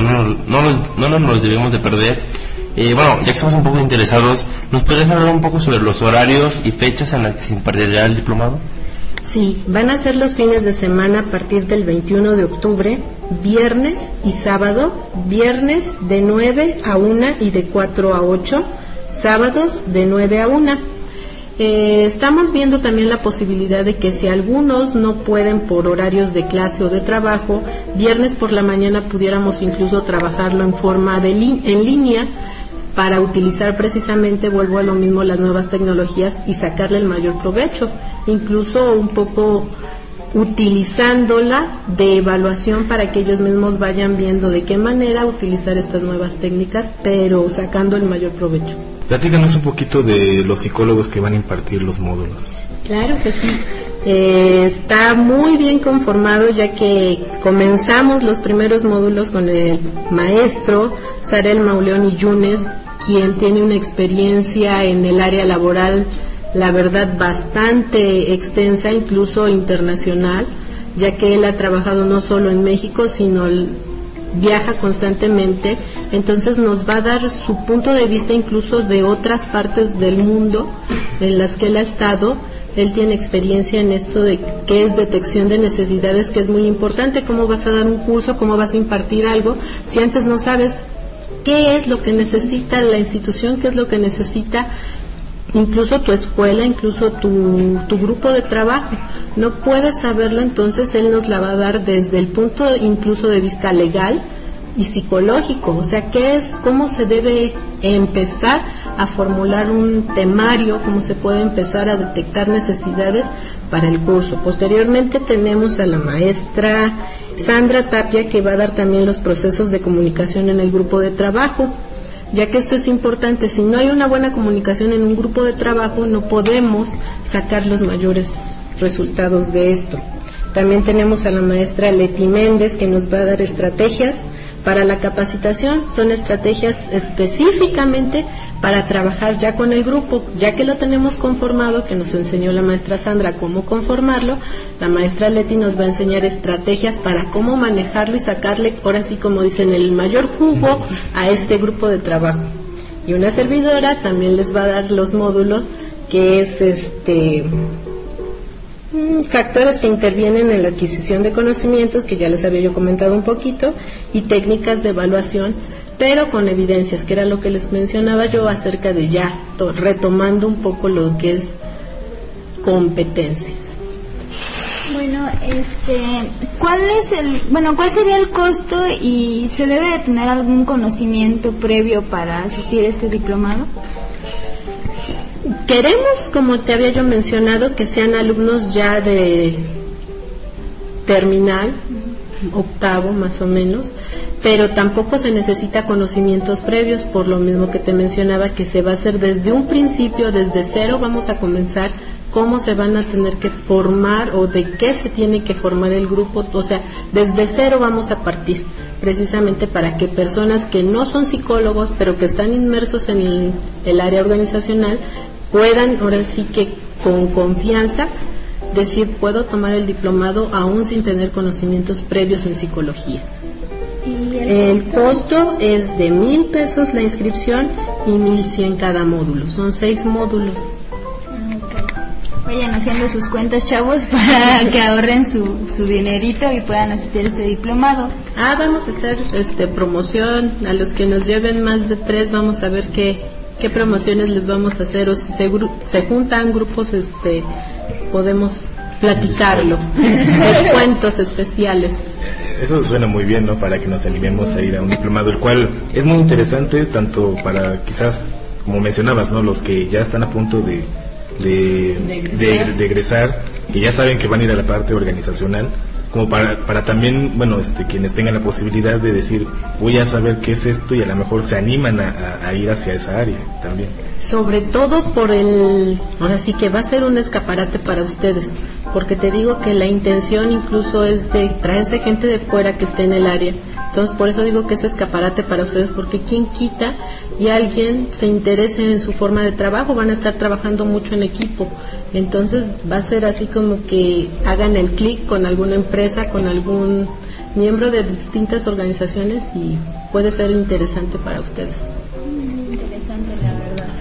no nos debemos de perder. Bueno, ya que estamos un poco interesados, ¿nos podrías hablar un poco sobre los horarios y fechas en las que se impartirá el diplomado? Sí, van a ser los fines de semana a partir del 21 de octubre, viernes y sábado, viernes de 9 a 1 y de 4 a 8, sábados de 9 a 1. Estamos viendo también la posibilidad de que si algunos no pueden por horarios de clase o de trabajo, viernes por la mañana pudiéramos incluso trabajarlo en forma en línea para utilizar precisamente, vuelvo a lo mismo, las nuevas tecnologías y sacarle el mayor provecho, incluso un poco utilizándola de evaluación para que ellos mismos vayan viendo de qué manera utilizar estas nuevas técnicas, pero sacando el mayor provecho. Platícanos un poquito de los psicólogos que van a impartir los módulos. Claro que sí. Está muy bien conformado, ya que comenzamos los primeros módulos con el maestro Sarel Mauleón y Yunes, quien tiene una experiencia en el área laboral, la verdad, bastante extensa, incluso internacional, ya que él ha trabajado no solo en México, sino viaja constantemente. Entonces nos va a dar su punto de vista incluso de otras partes del mundo en las que él ha estado. Él tiene experiencia en esto de qué es detección de necesidades, que es muy importante. Cómo vas a dar un curso, cómo vas a impartir algo, si antes no sabes qué es lo que necesita la institución, qué es lo que necesita incluso tu escuela, incluso tu grupo de trabajo. No puedes saberlo, entonces él nos la va a dar desde el punto incluso de vista legal y psicológico, o sea, qué es, cómo se debe empezar a formular un temario, cómo se puede empezar a detectar necesidades para el curso. Posteriormente tenemos a la maestra Sandra Tapia, que va a dar también los procesos de comunicación en el grupo de trabajo, ya que esto es importante. Si no hay una buena comunicación en un grupo de trabajo, no podemos sacar los mayores resultados de esto. También tenemos a la maestra Leti Méndez, que nos va a dar estrategias para la capacitación. Son estrategias específicamente para trabajar ya con el grupo, ya que lo tenemos conformado, que nos enseñó la maestra Sandra cómo conformarlo. La maestra Leti nos va a enseñar estrategias para cómo manejarlo y sacarle, ahora sí como dicen, el mayor jugo a este grupo de trabajo. Y una servidora también les va a dar los módulos, que es factores que intervienen en la adquisición de conocimientos, que ya les había yo comentado un poquito, y técnicas de evaluación, pero con evidencias, que era lo que les mencionaba yo acerca de ya retomando un poco lo que es competencias. Bueno, ¿cuál sería el costo y se debe de tener algún conocimiento previo para asistir a este diplomado? Queremos, como te había yo mencionado, que sean alumnos ya de terminal, octavo más o menos, pero tampoco se necesita conocimientos previos, por lo mismo que te mencionaba, que se va a hacer desde un principio, desde cero vamos a comenzar cómo se van a tener que formar o de qué se tiene que formar el grupo, o sea, desde cero vamos a partir, precisamente para que personas que no son psicólogos, pero que están inmersos en el área organizacional, puedan ahora sí que con confianza decir, puedo tomar el diplomado aún sin tener conocimientos previos en psicología. ¿Y el costo es de 1,000 pesos la inscripción y 1,100 cada módulo. Son 6 módulos. Vayan haciendo sus cuentas, chavos, para que ahorren su dinerito y puedan asistir a este diplomado. Vamos a hacer promoción a los que nos lleven más de 3. Vamos a ver qué promociones les vamos a hacer, o si se juntan grupos, podemos platicarlo. Descuentos especiales. Eso suena muy bien, ¿no? Para que nos animemos a ir a un diplomado, el cual es muy interesante, tanto para quizás, como mencionabas, ¿no? Los que ya están a punto de egresar, que ya saben que van a ir a la parte organizacional, como para también, bueno, quienes tengan la posibilidad de decir, voy a saber qué es esto, y a lo mejor se animan a ir hacia esa área también. Sobre todo ahora sí que va a ser un escaparate para ustedes, porque te digo que la intención incluso es de traerse gente de fuera que esté en el área. Entonces por eso digo que es escaparate para ustedes, porque quien quita y alguien se interese en su forma de trabajo, van a estar trabajando mucho en equipo. Entonces va a ser así como que hagan el clic con alguna empresa, con algún miembro de distintas organizaciones, y puede ser interesante para ustedes. Interesante, la verdad.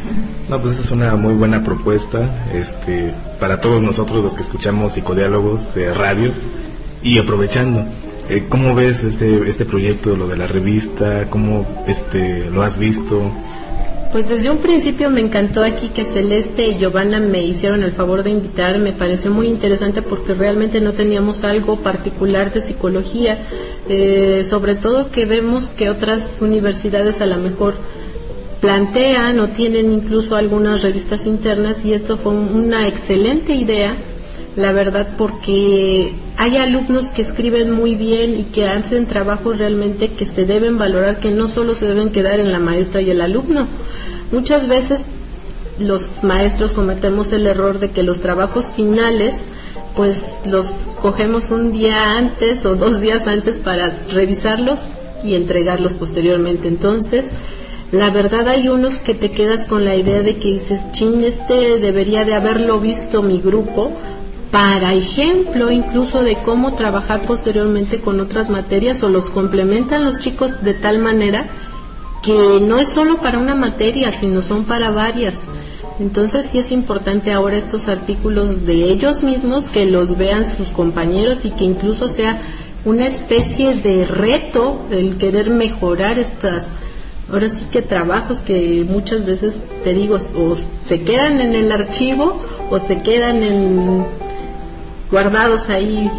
No, pues esa es una muy buena propuesta, para todos nosotros los que escuchamos Psicodiálogos de radio. Y aprovechando, ¿cómo ves este proyecto, lo de la revista? ¿Cómo lo has visto? Pues desde un principio me encantó aquí que Celeste y Giovanna me hicieron el favor de invitar. Me pareció muy interesante porque realmente no teníamos algo particular de psicología, sobre todo que vemos que otras universidades a lo mejor plantean o tienen incluso algunas revistas internas, y esto fue una excelente idea, la verdad, porque hay alumnos que escriben muy bien y que hacen trabajos realmente que se deben valorar, que no solo se deben quedar en la maestra y el alumno. Muchas veces los maestros cometemos el error de que los trabajos finales pues los cogemos un día antes o 2 días antes para revisarlos y entregarlos posteriormente. Entonces, la verdad, hay unos que te quedas con la idea de que dices, chin, debería de haberlo visto mi grupo, para ejemplo incluso de cómo trabajar posteriormente con otras materias, o los complementan los chicos de tal manera que no es solo para una materia, sino son para varias. Entonces sí es importante ahora estos artículos de ellos mismos, que los vean sus compañeros y que incluso sea una especie de reto el querer mejorar ahora sí que trabajos que muchas veces, te digo, o se quedan en el archivo o se quedan guardados ahí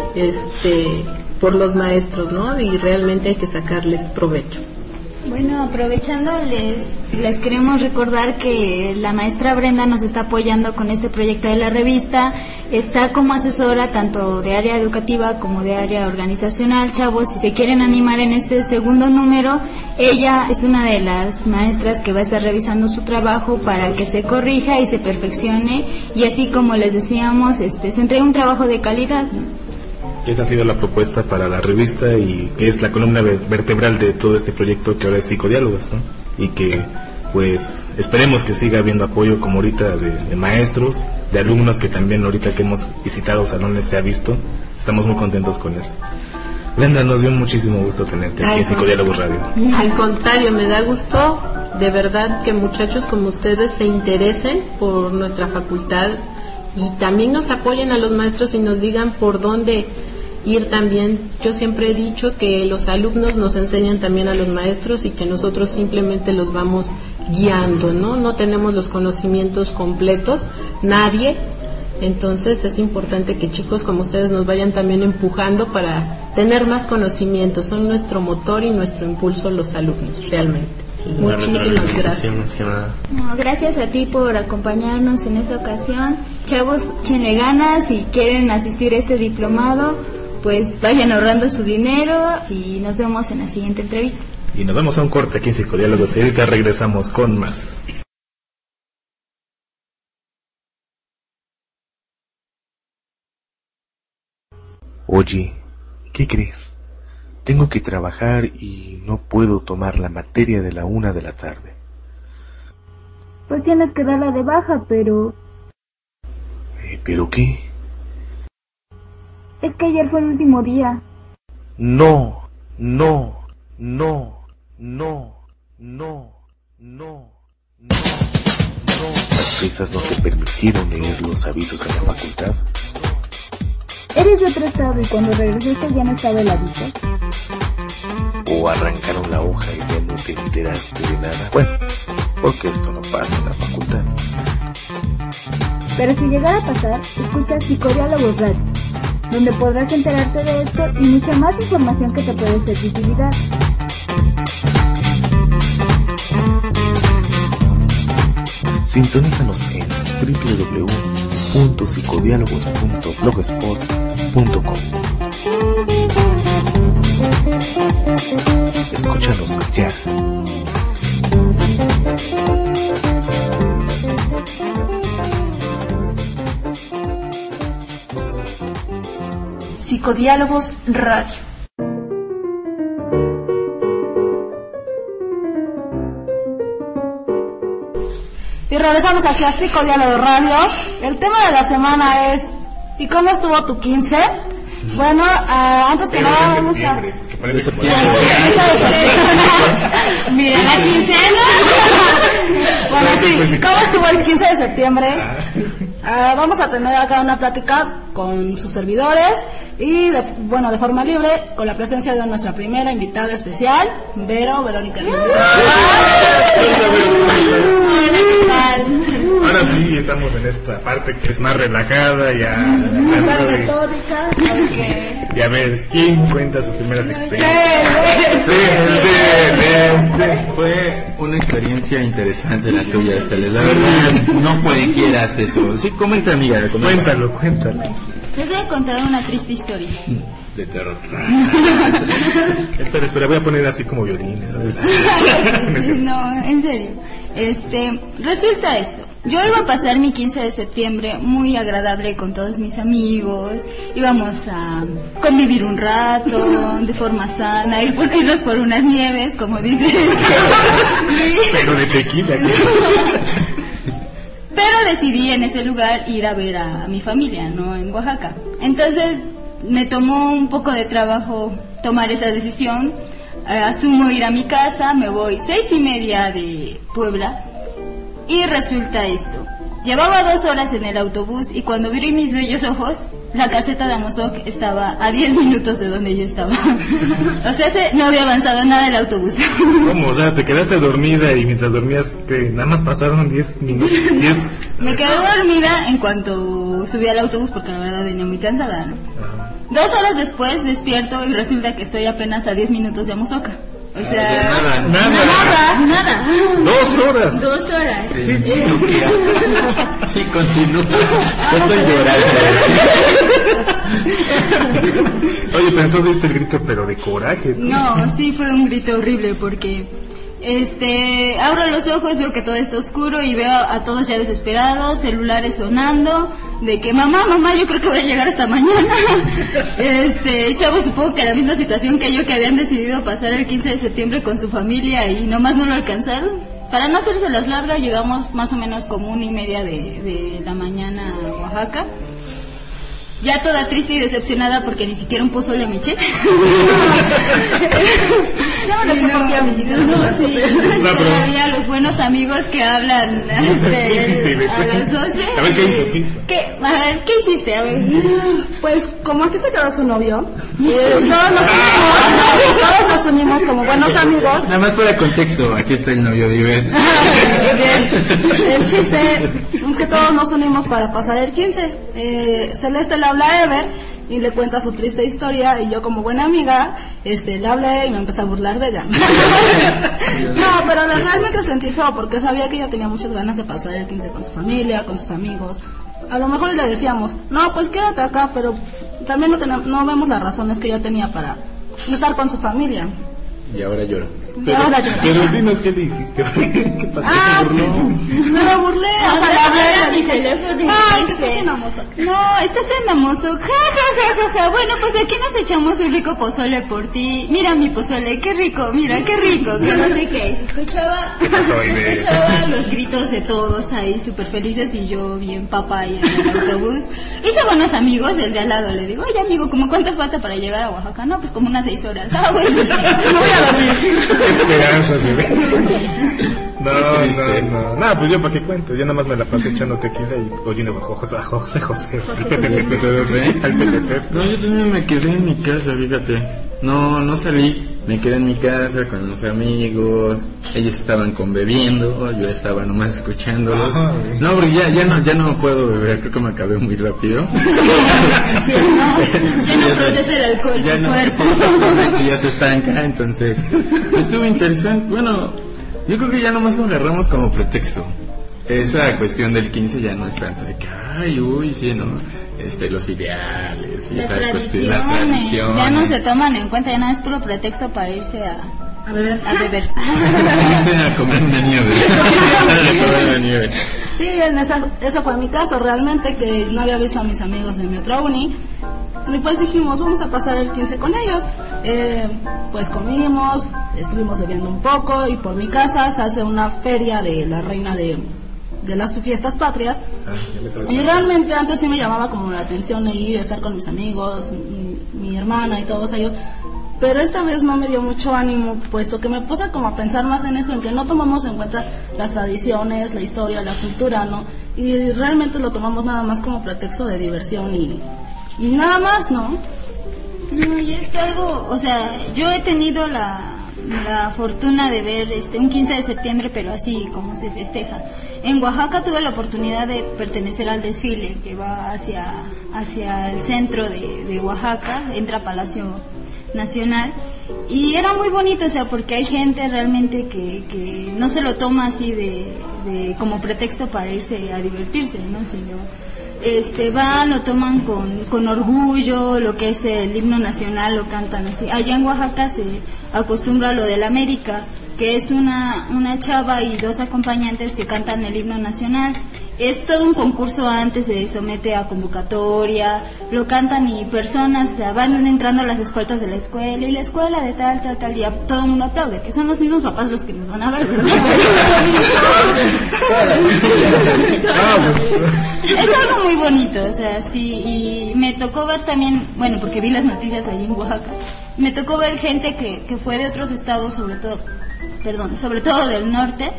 por los maestros, ¿no? Y realmente hay que sacarles provecho. Bueno, aprovechando, les queremos recordar que la maestra Brenda nos está apoyando con este proyecto de la revista. Está como asesora tanto de área educativa como de área organizacional. Chavos, si se quieren animar en este segundo número, ella es una de las maestras que va a estar revisando su trabajo para que se corrija y se perfeccione, y así, como les decíamos, se entregue un trabajo de calidad, ¿no? Esa ha sido la propuesta para la revista, y que es la columna vertebral de todo este proyecto que ahora es Psicodiálogos, ¿no? Y que pues esperemos que siga habiendo apoyo, como ahorita, de maestros, de alumnos, que también ahorita que hemos visitado salones se ha visto. Estamos muy contentos con eso. Brenda, nos dio muchísimo gusto tenerte aquí en Psicodiálogos Radio. Al contrario, me da gusto de verdad que muchachos como ustedes se interesen por nuestra facultad y también nos apoyen a los maestros y nos digan por dónde ir también. Yo siempre he dicho que los alumnos nos enseñan también a los maestros y que nosotros simplemente los vamos guiando, ¿no? No tenemos los conocimientos completos, nadie. Entonces es importante que chicos como ustedes nos vayan también empujando para tener más conocimientos. Son nuestro motor y nuestro impulso los alumnos, realmente. Muchísimas gracias. No, gracias a ti por acompañarnos en esta ocasión. Chavos, échenle ganas. Si quieren asistir a este diplomado, pues vayan ahorrando su dinero, y nos vemos en la siguiente entrevista. Y nos vamos a un corte aquí en Psicodiálogos, y ahorita regresamos con más. Oye, ¿qué crees? Tengo que trabajar y no puedo tomar la materia de la 1 de la tarde. Pues tienes que darla de baja, pero... ¿Pero qué? Es que ayer fue el último día. No. ¿Las prisas no te permitieron leer los avisos en la facultad? Eres de otro estado y cuando regresaste ya no estaba el aviso. ¿O arrancaron la hoja y ya no te enteraste de nada? Bueno, porque esto no pasa en la facultad. Pero si llegara a pasar, escucha Psicodiálogos Radio, donde podrás enterarte de esto y mucha más información que te puede ser de utilidad. Sintonízanos en www.psicodiálogos.blogspot.com. Escúchanos ya. Psicodiálogos Radio. Y regresamos aquí a Psicodiálogos Radio. El tema de la semana es: ¿y cómo estuvo tu 15? Bueno, antes que nada vamos a... Mira, la quincena. Bueno, sí, ¿cómo estuvo el 15 de septiembre? Vamos a tener acá una plática con sus servidores y de forma libre, con la presencia de nuestra primera invitada especial, Verónica Hernández. Ahora sí, estamos en esta parte que es más relajada, ya más metódica. Y a ver, ¿quién cuenta sus primeras experiencias? Fue una experiencia interesante la tuya, Celes. La verdad, no cualquiera hace eso. Sí, comenta, amiga. Cuéntalo. Les voy a contar una triste historia. De terror. Espera, voy a poner así como violines, ¿sabes? No, en serio. Resulta esto. Yo iba a pasar mi 15 de septiembre muy agradable con todos mis amigos. Íbamos a convivir un rato de forma sana, irnos por unas nieves, como dice. Pero de tequila. Pero decidí en ese lugar ir a ver a mi familia, ¿no? En Oaxaca. Entonces me tomó un poco de trabajo tomar esa decisión. Asumo ir a mi casa, me voy 6:30 de Puebla y resulta esto. Llevaba 2 horas en el autobús y cuando abrí mis bellos ojos, la caseta de Amozoc estaba a 10 minutos de donde yo estaba. O sea, no había avanzado nada el autobús. ¿Cómo? O sea, te quedaste dormida y mientras dormías nada más pasaron 10 minutos. Me quedé dormida en cuanto subí al autobús porque la verdad venía muy cansada, ¿no? 2 horas después despierto y resulta que estoy apenas a 10 minutos de Amozoca. O sea, nada. 2 horas. 2 horas. Sí, continúa. Yo estoy llorando. Oye, pero entonces este grito, pero de coraje. No, sí fue un grito horrible porque abro los ojos, veo que todo está oscuro y veo a todos ya desesperados, celulares sonando, de que mamá, yo creo que voy a llegar hasta mañana. Chavos, supongo que la misma situación que yo, que habían decidido pasar el 15 de septiembre con su familia y nomás no lo alcanzaron. Para no hacerse las largas, llegamos más o menos como 1:30 de la mañana a Oaxaca. Ya toda triste y decepcionada porque ni siquiera un pozole me eché. Todavía los buenos amigos que hablan a las 12. A ver, ¿qué hizo? ¿Qué hiciste? A ver. Pues como aquí se quedó su novio, todos nos unimos como buenos amigos. Nada más para contexto, aquí está el novio de Ivette. El chiste es que todos nos unimos para pasar el 15. Celeste le habla a Ever y le cuenta su triste historia y yo como buena amiga le hablé y me empecé a burlar de ella. No, pero realmente sentí feo porque sabía que ella tenía muchas ganas de pasar el 15 con su familia, con sus amigos. A lo mejor le decíamos, no, pues quédate acá, pero también no vemos las razones que ella tenía para estar con su familia. Y ahora lloro. Pero dinos qué le hiciste. ¿Qué pasó? Sí. Me burlé, o sea, le hablé, le dije, ay, que estás en Amozoc. No, estás en Amozoc. Ja. Bueno, pues aquí nos echamos un rico pozole por ti. Mira mi pozole, qué rico, que no sé qué. Se escuchaba los gritos de todos ahí súper felices y yo bien papaya en el autobús. Hice buenos amigos, el de al lado le digo, oye amigo, ¿cómo cuánto falta para llegar a Oaxaca? No, pues como unas 6 horas. Bueno, me voy a dormir. Esperanzas, bebé. No, pues yo para qué cuento, yo nada más me la pasé echando tequila y oyendo a José. Al PPP. No, yo también me quedé en mi casa, fíjate. No salí, me quedé en mi casa con los amigos. Ellos estaban conbebiendo, yo estaba nomás escuchándolos. No, porque ya no puedo beber, creo que me acabé muy rápido. Ya no procesa el alcohol su cuerpo. Ya se estanca, entonces estuvo interesante. Bueno, yo creo que ya nomás lo agarramos como pretexto. Esa cuestión del 15 ya no es tanto de que, sí, ¿no? Los ideales y las esa cuestión, las tradiciones. Ya no se toman en cuenta, ya nada es puro pretexto para irse a beber. Irse a comer una nieve. Sí, eso fue mi caso, realmente, que no había visto a mis amigos de mi otra uni. Y pues dijimos, vamos a pasar el 15 con ellos. Pues comimos, estuvimos bebiendo un poco y por mi casa se hace una feria de la reina de de las fiestas patrias. Y realmente antes sí me llamaba como la atención ir, estar con mis amigos, mi hermana y todos ellos. Pero esta vez no me dio mucho ánimo, puesto que me puse como a pensar más en eso, en que no tomamos en cuenta las tradiciones, la historia, la cultura, ¿no? Y realmente lo tomamos nada más como pretexto de diversión y nada más, ¿no? No, y es algo, o sea, yo he tenido la fortuna de ver un 15 de septiembre, pero así como se festeja. En Oaxaca tuve la oportunidad de pertenecer al desfile que va hacia el centro de Oaxaca, entra a Palacio Nacional, y era muy bonito, o sea, porque hay gente realmente que no se lo toma así de como pretexto para irse a divertirse, ¿no? Sino van, lo toman con orgullo, lo que es el himno nacional lo cantan así. Allá en Oaxaca se acostumbra lo del América, que es una chava y 2 acompañantes que cantan el himno nacional. Es todo un concurso, antes se somete a convocatoria, lo cantan y personas, o sea, van entrando a las escoltas de la escuela y la escuela de tal, y todo el mundo aplaude, que son los mismos papás los que nos van a ver, ¿verdad? Es algo muy bonito, o sea, sí, y me tocó ver también, bueno, porque vi las noticias allí en Oaxaca, me tocó ver gente que fue de otros estados, sobre todo del norte,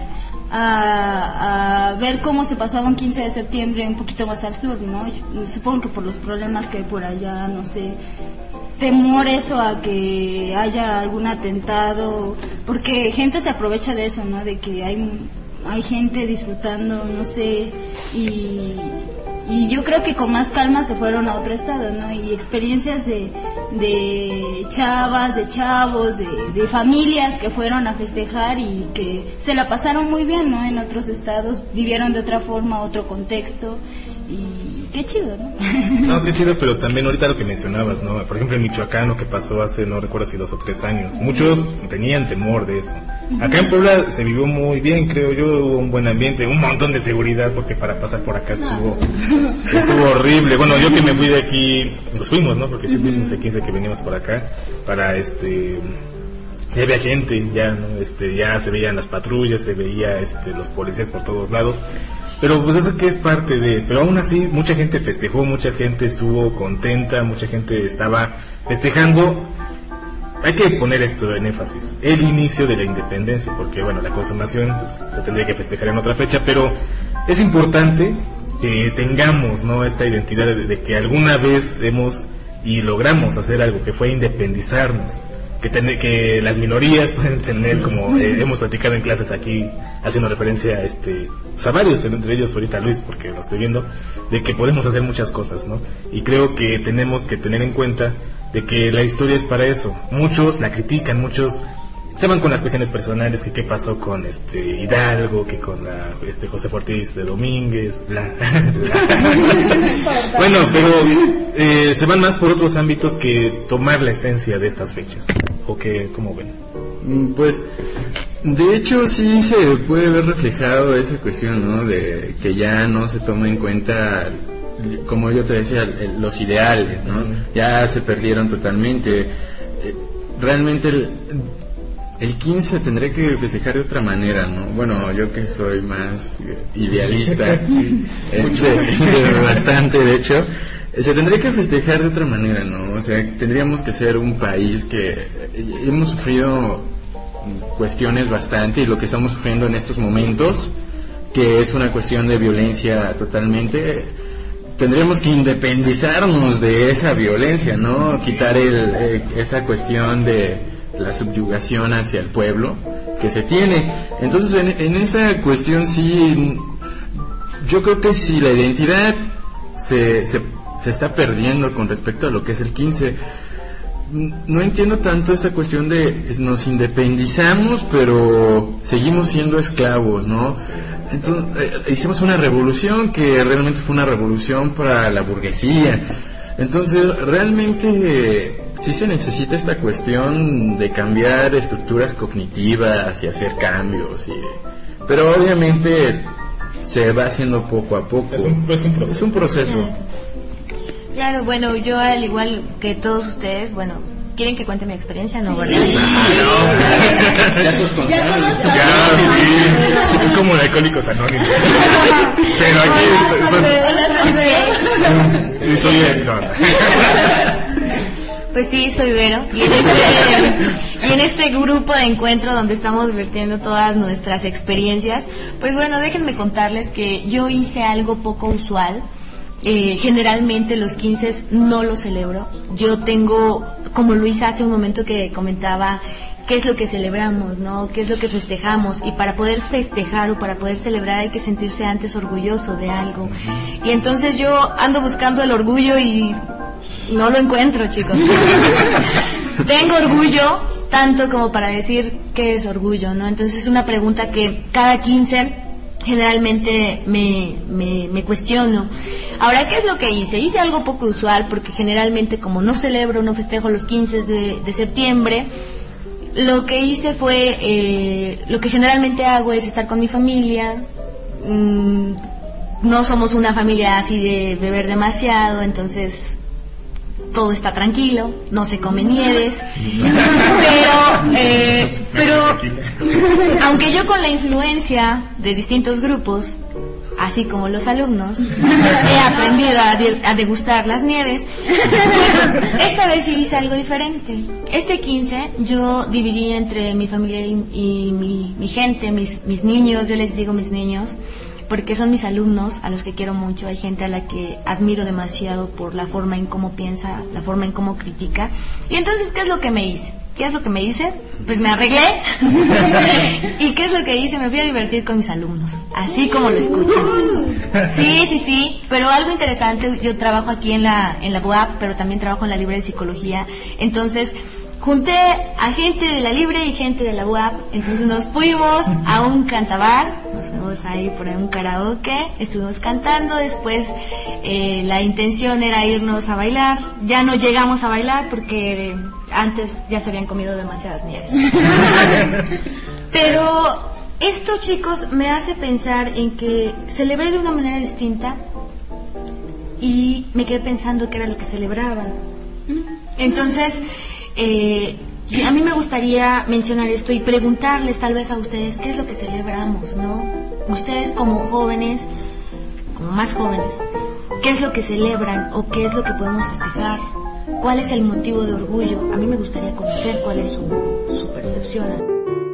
a ver cómo se pasaba un 15 de septiembre un poquito más al sur, ¿no? Yo supongo que por los problemas que hay por allá, no sé, temor eso a que haya algún atentado, porque gente se aprovecha de eso, ¿no? De que hay gente disfrutando, no sé, y yo creo que con más calma se fueron a otro estado, ¿no? Y experiencias de chavas, de chavos, de familias que fueron a festejar y que se la pasaron muy bien, ¿no? En otros estados, vivieron de otra forma, otro contexto, y qué chido, ¿no? No, qué chido, pero también ahorita lo que mencionabas, ¿no? Por ejemplo, en Michoacán, lo que pasó hace, no recuerdo si 2 o 3 años, muchos tenían temor de eso. Acá en Puebla se vivió muy bien, creo yo, hubo un buen ambiente, un montón de seguridad, porque para pasar por acá estuvo horrible. Bueno, yo que me fui de aquí, pues fuimos, ¿no? Porque sí fuimos el 15 que veníamos por acá, para ya había gente, ya, ¿no? Ya se veían las patrullas, se veía los policías por todos lados. Pero pues eso que es parte de... Pero aún así, mucha gente festejó, mucha gente estuvo contenta, mucha gente estaba festejando. Hay que poner esto en énfasis, el inicio de la independencia, porque bueno, la consumación pues, se tendría que festejar en otra fecha, pero es importante que tengamos, ¿no?, esta identidad de que alguna vez hemos y logramos hacer algo, que fue independizarnos. Que las minorías pueden tener, como hemos platicado en clases aquí, haciendo referencia a varios, entre ellos ahorita Luis, porque lo estoy viendo, de que podemos hacer muchas cosas, ¿no? Y creo que tenemos que tener en cuenta de que la historia es para eso. Muchos la critican, muchos se van con las cuestiones personales, que qué pasó con Hidalgo, que con José Ortiz de Domínguez, bueno, pero se van más por otros ámbitos que tomar la esencia de estas fechas. ¿O qué, cómo ven? Pues de hecho sí se puede ver reflejado esa cuestión, ¿no? De que ya no se toma en cuenta, como yo te decía, los ideales, ¿no? Ya se perdieron totalmente. Realmente el 15 tendría que festejar de otra manera, ¿no? Bueno, yo que soy más idealista, bastante, de hecho, se tendría que festejar de otra manera, ¿no? O sea, tendríamos que ser un país que hemos sufrido cuestiones bastante, y lo que estamos sufriendo en estos momentos, que es una cuestión de violencia totalmente, tendríamos que independizarnos de esa violencia, ¿no? Quitar esa cuestión de la subyugación hacia el pueblo que se tiene. Entonces en esta cuestión sí, yo creo que si la identidad se está perdiendo con respecto a lo que es el 15. No entiendo tanto esta cuestión de nos independizamos pero seguimos siendo esclavos, ¿no? Entonces hicimos una revolución que realmente fue una revolución para la burguesía. Entonces realmente sí se necesita esta cuestión de cambiar estructuras cognitivas y hacer cambios, pero obviamente se va haciendo poco a poco. Es un proceso. Claro, bueno, yo al igual que todos ustedes, bueno, ¿quieren que cuente mi experiencia? No, ¿verdad? Ya conozco. Sí. Es como de Alcohólicos Anónimos. Pero aquí soy el... No. Pues sí, soy Vero. Y en este grupo de encuentro donde estamos vertiendo todas nuestras experiencias, pues bueno, déjenme contarles que yo hice algo poco usual. Generalmente los 15 no los celebro. Yo tengo, como Luisa hace un momento que comentaba, qué es lo que celebramos, ¿no? Qué es lo que festejamos. Y para poder festejar o para poder celebrar hay que sentirse antes orgulloso de algo. Y entonces yo ando buscando el orgullo y no lo encuentro, chicos. Tengo orgullo tanto como para decir qué es orgullo, ¿no? Entonces es una pregunta que cada 15 generalmente me cuestiono. Ahora, ¿qué es lo que hice? Hice algo poco usual porque generalmente como no celebro, no festejo los 15 de septiembre, lo que hice fue, lo que generalmente hago es estar con mi familia. No somos una familia así de beber demasiado, entonces todo está tranquilo, no se come nieves, pero aunque yo con la influencia de distintos grupos, así como los alumnos, he aprendido a degustar las nieves, pues esta vez sí hice algo diferente. Este 15 yo dividí entre mi familia y mi gente, mis niños, yo les digo mis niños, porque son mis alumnos a los que quiero mucho. Hay gente a la que admiro demasiado por la forma en cómo piensa, la forma en cómo critica. Y entonces, ¿qué es lo que me hice? ¿Qué es lo que me hice? Pues me arreglé. ¿Y qué es lo que hice? Me fui a divertir con mis alumnos, así como lo escuchan. Sí, pero algo interesante, yo trabajo aquí en la BUAP, pero también trabajo en la Libre de Psicología. Entonces junté a gente de la Libre y gente de la UAP, entonces nos fuimos a un cantabar, nos fuimos ahí por ahí un karaoke, estuvimos cantando, después la intención era irnos a bailar, ya no llegamos a bailar porque antes ya se habían comido demasiadas nieves. Pero esto, chicos, me hace pensar en que celebré de una manera distinta y me quedé pensando qué era lo que celebraban. Entonces, a mí me gustaría mencionar esto y preguntarles tal vez a ustedes qué es lo que celebramos, ¿no? Ustedes como jóvenes, como más jóvenes, ¿qué es lo que celebran o qué es lo que podemos festejar? ¿Cuál es el motivo de orgullo? A mí me gustaría conocer cuál es su percepción.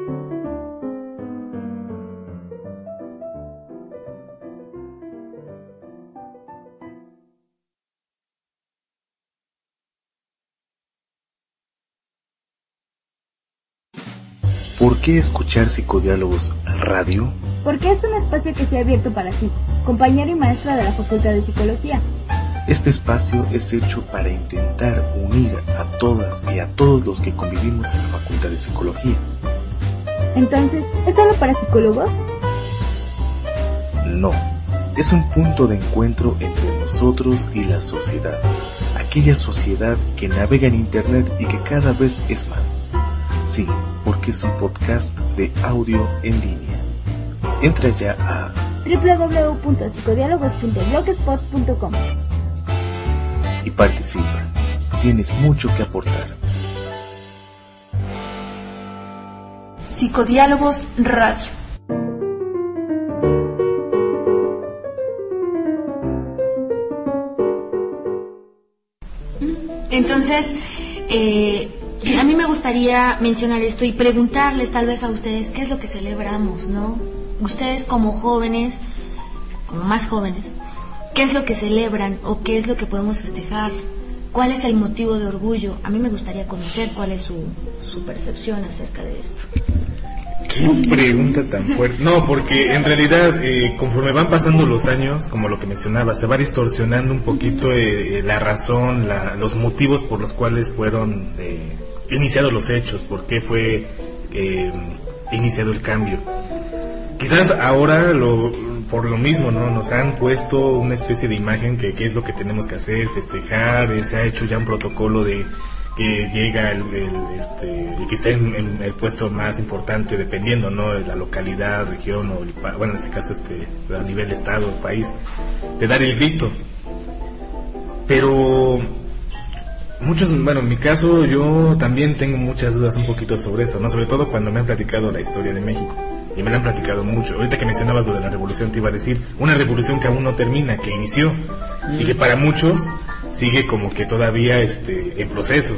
¿Por qué escuchar Psicodiálogos Radio? Porque es un espacio que se ha abierto para ti, compañero y maestra de la Facultad de Psicología. Este espacio es hecho para intentar unir a todas y a todos los que convivimos en la Facultad de Psicología. Entonces, ¿es solo para psicólogos? No, es un punto de encuentro entre nosotros y la sociedad. Aquella sociedad que navega en Internet y que cada vez es más. Sí, porque es un podcast de audio en línea. Entra ya a www.psicodiálogos.blogspot.com y participa. Tienes mucho que aportar. Psicodiálogos Radio. Entonces, a mí me gustaría mencionar esto y preguntarles tal vez a ustedes qué es lo que celebramos, ¿no? Ustedes como jóvenes, como más jóvenes, ¿qué es lo que celebran o qué es lo que podemos festejar? ¿Cuál es el motivo de orgullo? A mí me gustaría conocer cuál es su percepción acerca de esto. Qué pregunta tan fuerte. No, porque en realidad conforme van pasando los años, como lo que mencionaba, se va distorsionando un poquito la razón, los motivos por los cuales fueron iniciados los hechos, por qué fue iniciado el cambio. Quizás ahora por lo mismo, ¿no? Nos han puesto una especie de imagen que es lo que tenemos que hacer, festejar, se ha hecho ya un protocolo de que llega el que esté en el puesto más importante, dependiendo, ¿no?, de la localidad, región o bueno, en este caso a nivel estado, país, de dar el grito. Pero Bueno, en mi caso yo también tengo muchas dudas un poquito sobre eso, ¿no? Sobre todo cuando me han platicado la historia de México. Y me la han platicado mucho. Ahorita que mencionabas lo de la revolución, te iba a decir, una revolución que aún no termina, que inició, y que para muchos sigue como que todavía en proceso.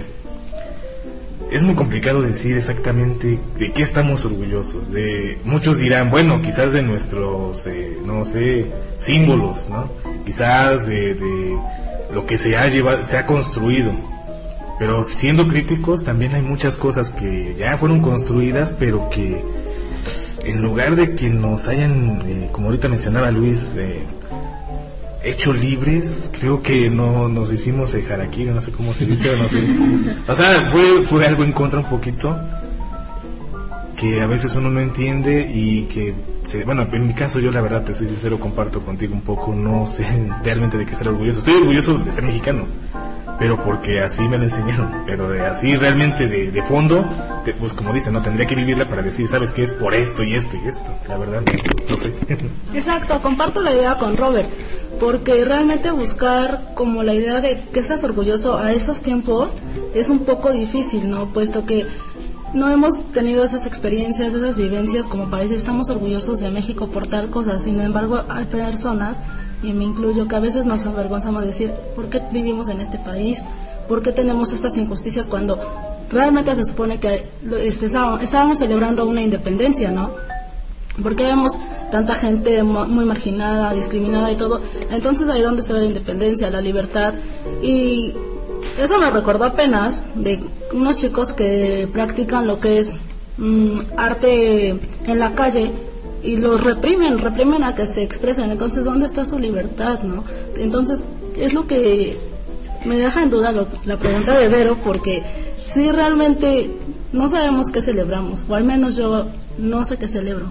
Es muy complicado decir exactamente de qué estamos orgullosos. Muchos dirán, bueno, quizás de nuestros, no sé, símbolos, ¿no? Quizás de lo que se ha construido. Pero siendo críticos, también hay muchas cosas que ya fueron construidas, pero que en lugar de que nos hayan, como ahorita mencionaba Luis, hecho libres, creo que no nos hicimos harakiri, no sé cómo se dice, no sé. O sea, fue algo en contra un poquito, que a veces uno no entiende y que, bueno, en mi caso yo la verdad te soy sincero, comparto contigo un poco, no sé realmente de qué ser orgulloso. Estoy orgulloso de ser mexicano, pero porque así me lo enseñaron, pero así realmente de fondo, pues como dicen, no tendría que vivirla para decir, ¿sabes qué? Es por esto y esto y esto, la verdad, no sé. Exacto, comparto la idea con Robert, porque realmente buscar como la idea de que estás orgulloso a esos tiempos es un poco difícil, ¿no? Puesto que no hemos tenido esas experiencias, esas vivencias como para decir estamos orgullosos de México por tal cosa. Sin embargo, hay personas, y me incluyo, que a veces nos avergonzamos de decir ¿por qué vivimos en este país? ¿Por qué tenemos estas injusticias cuando realmente se supone que estábamos celebrando una independencia, ¿no? ¿Por qué vemos tanta gente muy marginada, discriminada y todo? Entonces ahí donde se ve la independencia, la libertad. Y eso me recordó apenas de unos chicos que practican lo que es arte en la calle y los reprimen a que se expresen. Entonces, ¿dónde está su libertad, no? Entonces, es lo que me deja en duda la pregunta de Vero, porque si realmente no sabemos qué celebramos, o al menos yo no sé qué celebro.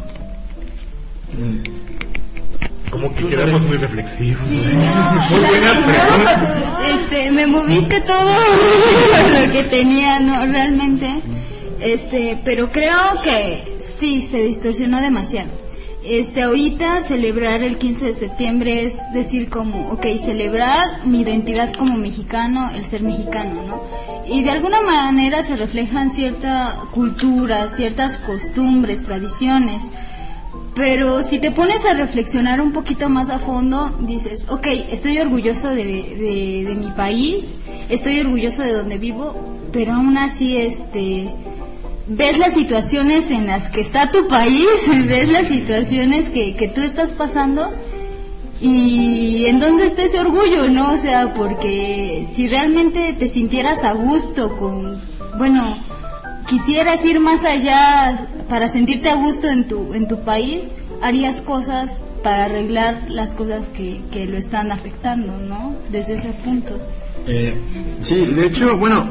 Como que quedamos muy reflexivos. Sí, muy buena pregunta. Me moviste todo lo que tenía, no, realmente. Pero creo que sí, se distorsionó demasiado. Ahorita celebrar el 15 de septiembre es decir como, ok, celebrar mi identidad como mexicano, el ser mexicano, ¿no? Y de alguna manera se reflejan cierta cultura, ciertas costumbres, tradiciones. Pero si te pones a reflexionar un poquito más a fondo, dices, ok, estoy orgulloso de mi país, estoy orgulloso de donde vivo, pero aún así, ves las situaciones en las que está tu país, ves las situaciones que tú estás pasando, y en dónde está ese orgullo, ¿no? O sea, porque si realmente te sintieras a gusto quisieras ir más allá para sentirte a gusto en tu país, harías cosas para arreglar las cosas que lo están afectando, ¿no? Desde ese punto. Sí, de hecho, bueno,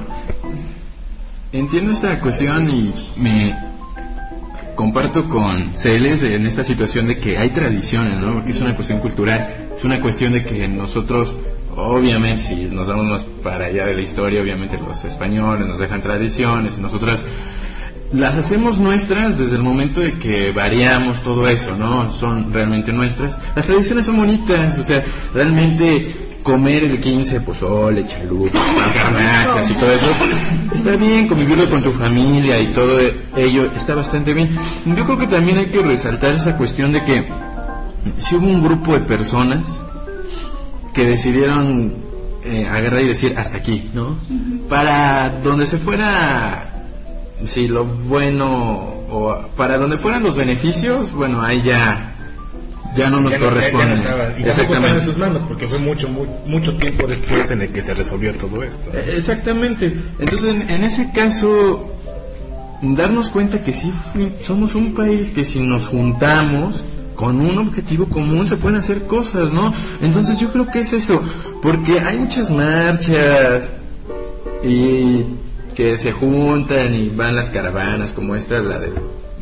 entiendo esta cuestión y me comparto con Celes en esta situación de que hay tradiciones, ¿no? Porque es una cuestión cultural, es una cuestión de que nosotros, obviamente, si nos vamos más para allá de la historia, obviamente los españoles nos dejan tradiciones y nosotras las hacemos nuestras desde el momento de que variamos todo eso, ¿no? Son realmente nuestras. Las tradiciones son bonitas, o sea, realmente comer el 15 pozole, chalupa, las garnachas y todo eso, está bien, convivirlo con tu familia y todo ello está bastante bien. Yo creo que también hay que resaltar esa cuestión de que si hubo un grupo de personas que decidieron agarrar y decir hasta aquí, ¿no? Para donde se fuera, si lo bueno, o para donde fueran los beneficios, bueno, ahí ya no nos corresponde. Y tampoco estaba en sus manos, porque fue mucho tiempo después en el que se resolvió todo esto, ¿no? Exactamente. Entonces, en ese caso, darnos cuenta que sí somos un país que si nos juntamos con un objetivo común se pueden hacer cosas, ¿no? Entonces yo creo que es eso, porque hay muchas marchas y que se juntan y van las caravanas, como esta, la del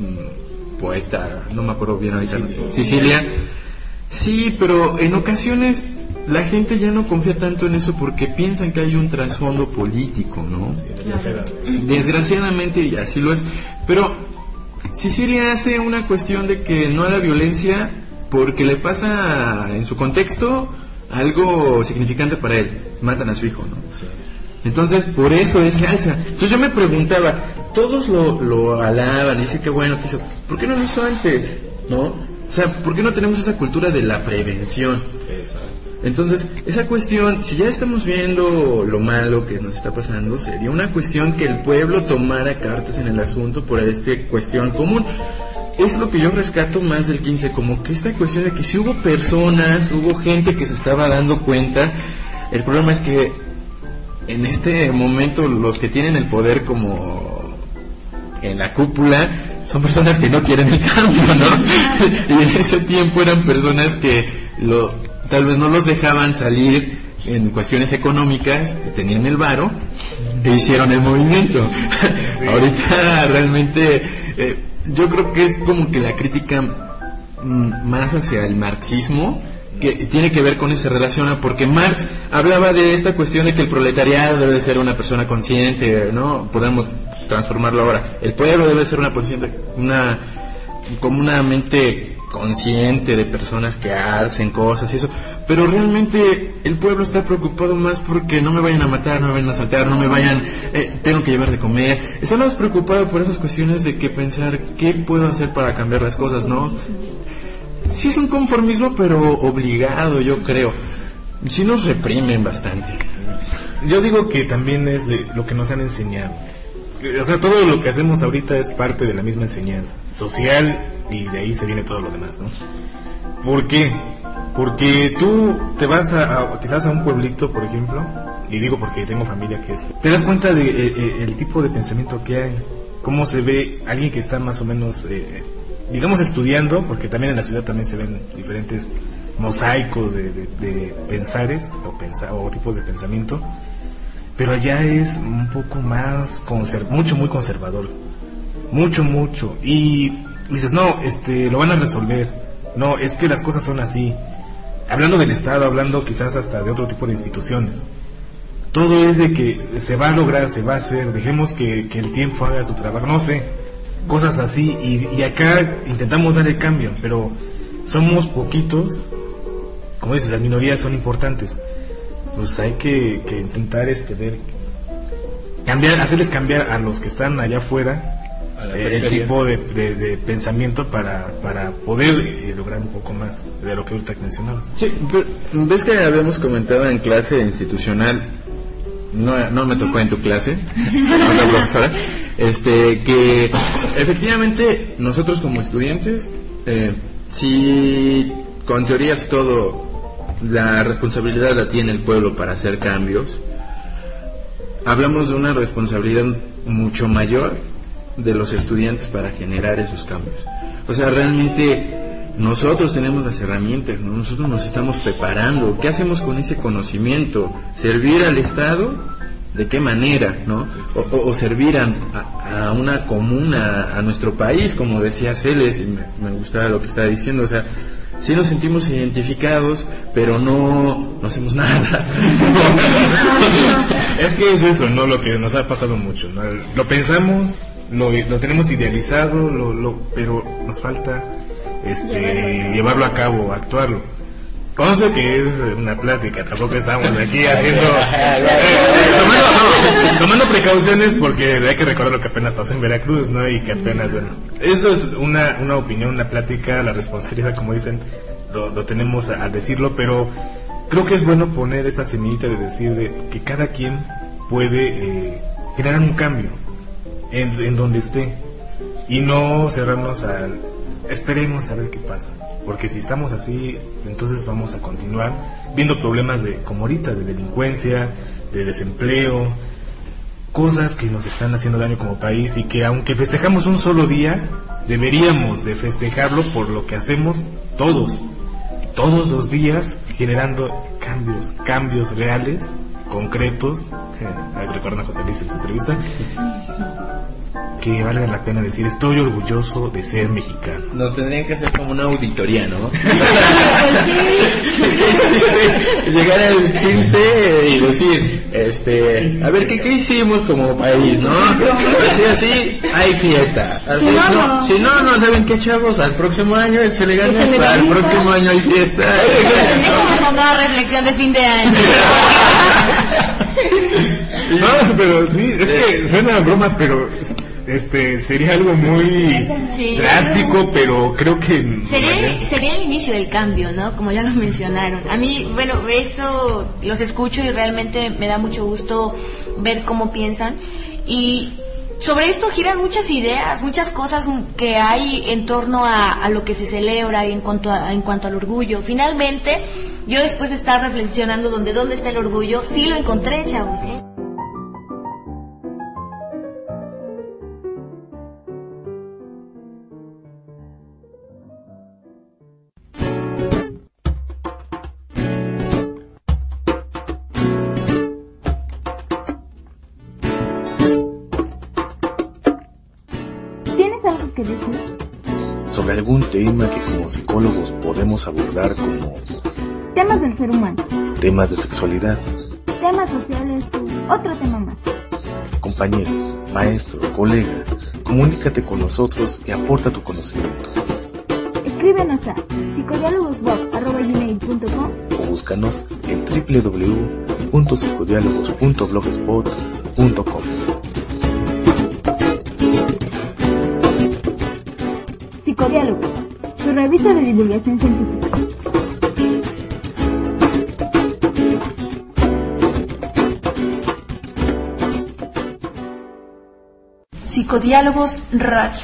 poeta, no me acuerdo bien ahorita, Sicilia. Sí, pero en ocasiones la gente ya no confía tanto en eso porque piensan que hay un trasfondo político, ¿no? Desgraciadamente, y así lo es, pero Sicilia hace una cuestión de que no a la violencia porque le pasa en su contexto algo significante para él, matan a su hijo, ¿no? Entonces, por eso es alza. Entonces yo me preguntaba, todos lo alaban, dicen que bueno que hizo, ¿por qué no lo hizo antes? ¿No? O sea, ¿por qué no tenemos esa cultura de la prevención? Entonces, esa cuestión, si ya estamos viendo lo malo que nos está pasando, sería una cuestión que el pueblo tomara cartas en el asunto por esta cuestión común. Es lo que yo rescato más del 15, como que esta cuestión de que si hubo personas, hubo gente que se estaba dando cuenta. El problema es que en este momento los que tienen el poder como en la cúpula son personas que no quieren el cambio, ¿no? Y en ese tiempo eran personas que tal vez no los dejaban salir en cuestiones económicas, tenían el varo e hicieron el movimiento. Sí. Ahorita realmente yo creo que es como que la crítica más hacia el marxismo, que tiene que ver con esa relación, porque Marx hablaba de esta cuestión de que el proletariado debe de ser una persona consciente, ¿no? Podemos transformarlo ahora. El pueblo debe ser como una mente consciente de personas que hacen cosas y eso, pero realmente el pueblo está preocupado más porque no me vayan a matar, no me vayan a asaltar, no me vayan, tengo que llevar de comer. Está más preocupado por esas cuestiones de que pensar qué puedo hacer para cambiar las cosas, ¿no? Sí es un conformismo, pero obligado, yo creo. Sí nos reprimen bastante. Yo digo que también es de lo que nos han enseñado. O sea, todo lo que hacemos ahorita es parte de la misma enseñanza social, y de ahí se viene todo lo demás, ¿no? ¿Por qué? Porque tú te vas quizás a un pueblito, por ejemplo, y digo porque tengo familia que es, te das cuenta de el tipo de pensamiento que hay, cómo se ve alguien que está más o menos digamos estudiando, porque también en la ciudad también se ven diferentes mosaicos de pensares o tipos de pensamiento, pero allá es un poco más muy conservador, mucho, y dices, no, lo van a resolver, no, es que las cosas son así, hablando del Estado, hablando quizás hasta de otro tipo de instituciones, todo es de que se va a lograr, se va a hacer, dejemos que el tiempo haga su trabajo, no sé, cosas así, y acá intentamos dar el cambio, pero somos poquitos, como dices, las minorías son importantes, pues hay que intentar hacerles cambiar a los que están allá afuera el tipo de pensamiento para poder lograr un poco más de lo que ahorita mencionabas. Sí, ves que habíamos comentado en clase institucional, no me tocó en tu clase, otra profesora, que efectivamente nosotros como estudiantes, si con teorías todo, la responsabilidad la tiene el pueblo para hacer cambios, hablamos de una responsabilidad mucho mayor de los estudiantes para generar esos cambios. O sea, realmente nosotros tenemos las herramientas, ¿no? Nosotros nos estamos preparando. ¿Qué hacemos con ese conocimiento? ¿Servir al Estado? ¿De qué manera, no? O servir a una comuna, a nuestro país, como decía Celes, y me gustaba lo que estaba diciendo. O sea, sí nos sentimos identificados, pero no hacemos nada. Es que es eso, ¿no? Lo que nos ha pasado mucho, ¿no? Lo pensamos, lo tenemos idealizado, pero nos falta llevarlo a cabo, actuarlo. Conste que es una plática, tampoco estamos aquí haciendo tomando precauciones, porque hay que recordar lo que apenas pasó en Veracruz, ¿no? Y que apenas, bueno, esto es una opinión, una plática, la responsabilidad, como dicen, lo tenemos a decirlo, pero creo que es bueno poner esa semillita de decir que cada quien puede generar un cambio en donde esté, y no cerrarnos esperemos a ver qué pasa, porque si estamos así, entonces vamos a continuar viendo problemas como ahorita, de delincuencia, de desempleo, cosas que nos están haciendo daño como país, y que aunque festejamos un solo día, deberíamos de festejarlo por lo que hacemos todos los días, generando cambios reales, concretos. Recuerdan a José Luis en su entrevista, que valga la pena decir, estoy orgulloso de ser mexicano. Nos tendrían que hacer como una auditoría, ¿no? Llegar al 15 y decir, a ver, ¿qué hicimos como país, no? Así, hay fiesta. Así, si no saben qué, chavos, al próximo año se le gana, al próximo año hay fiesta. Es una reflexión de fin de año. No, pero sí, es que suena a broma, pero sería algo muy drástico, pero creo que sería el inicio del cambio, ¿no? Como ya lo mencionaron. A mí, bueno, esto los escucho y realmente me da mucho gusto ver cómo piensan. Y sobre esto giran muchas ideas, muchas cosas que hay en torno a lo que se celebra en cuanto al orgullo. Finalmente, yo después de estar reflexionando dónde está el orgullo, sí lo encontré, chavos, ¿sí? ¿Algo que decir? Sobre algún tema que como psicólogos podemos abordar, como temas del ser humano, temas de sexualidad, temas sociales u otro tema más. Compañero, maestro, colega, comunícate con nosotros y aporta tu conocimiento. Escríbenos a psicodialogosblog@gmail.com o búscanos en www.psicodialogos.blogspot.com. Psicodiálogos, su revista de divulgación científica. Psicodiálogos Radio.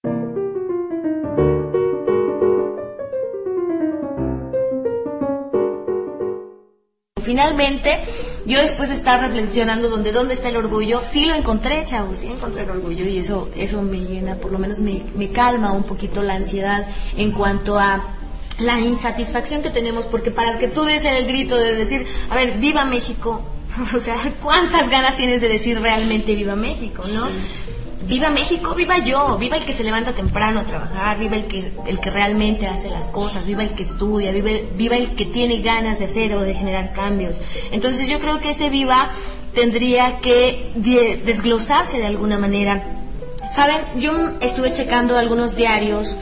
Finalmente, yo después de estar reflexionando dónde está el orgullo, sí lo encontré, chavos, sí encontré el orgullo y eso me llena, por lo menos me calma un poquito la ansiedad en cuanto a la insatisfacción que tenemos, porque para que tú des el grito de decir, a ver, ¡viva México! O sea, ¿cuántas ganas tienes de decir realmente ¡viva México!, ¿no? Sí. Viva México, viva yo, viva el que se levanta temprano a trabajar, viva el que realmente hace las cosas, viva el que estudia, viva el que tiene ganas de hacer o de generar cambios. Entonces yo creo que ese viva tendría que desglosarse de alguna manera. Saben, yo estuve checando algunos diarios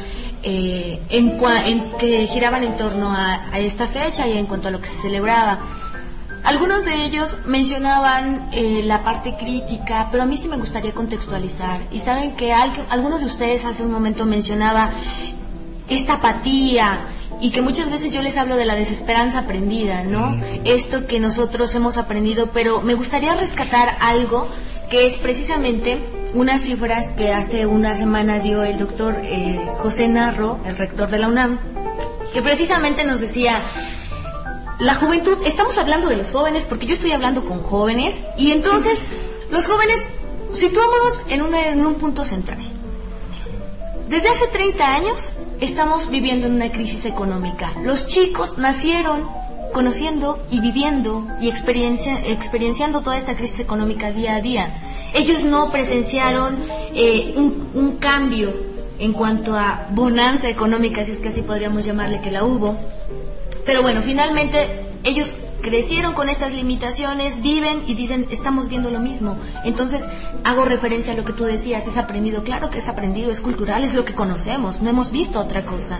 que giraban en torno a esta fecha y en cuanto a lo que se celebraba. Algunos de ellos mencionaban la parte crítica, pero a mí sí me gustaría contextualizar. Y saben que alguno de ustedes hace un momento mencionaba esta apatía y que muchas veces yo les hablo de la desesperanza aprendida, ¿no? Esto que nosotros hemos aprendido, pero me gustaría rescatar algo que es precisamente unas cifras que hace una semana dio el doctor José Narro, el rector de la UNAM, que precisamente nos decía... La juventud, estamos hablando de los jóvenes porque yo estoy hablando con jóvenes y entonces los jóvenes situámonos en un punto central. Desde hace 30 años estamos viviendo en una crisis económica. Los chicos nacieron conociendo y viviendo y experienciando toda esta crisis económica día a día. Ellos no presenciaron un cambio en cuanto a bonanza económica, si es que así podríamos llamarle, que la hubo. Pero bueno, finalmente ellos crecieron con estas limitaciones, viven y dicen, estamos viendo lo mismo. Entonces, hago referencia a lo que tú decías, es aprendido. Claro que es aprendido, es cultural, es lo que conocemos, no hemos visto otra cosa.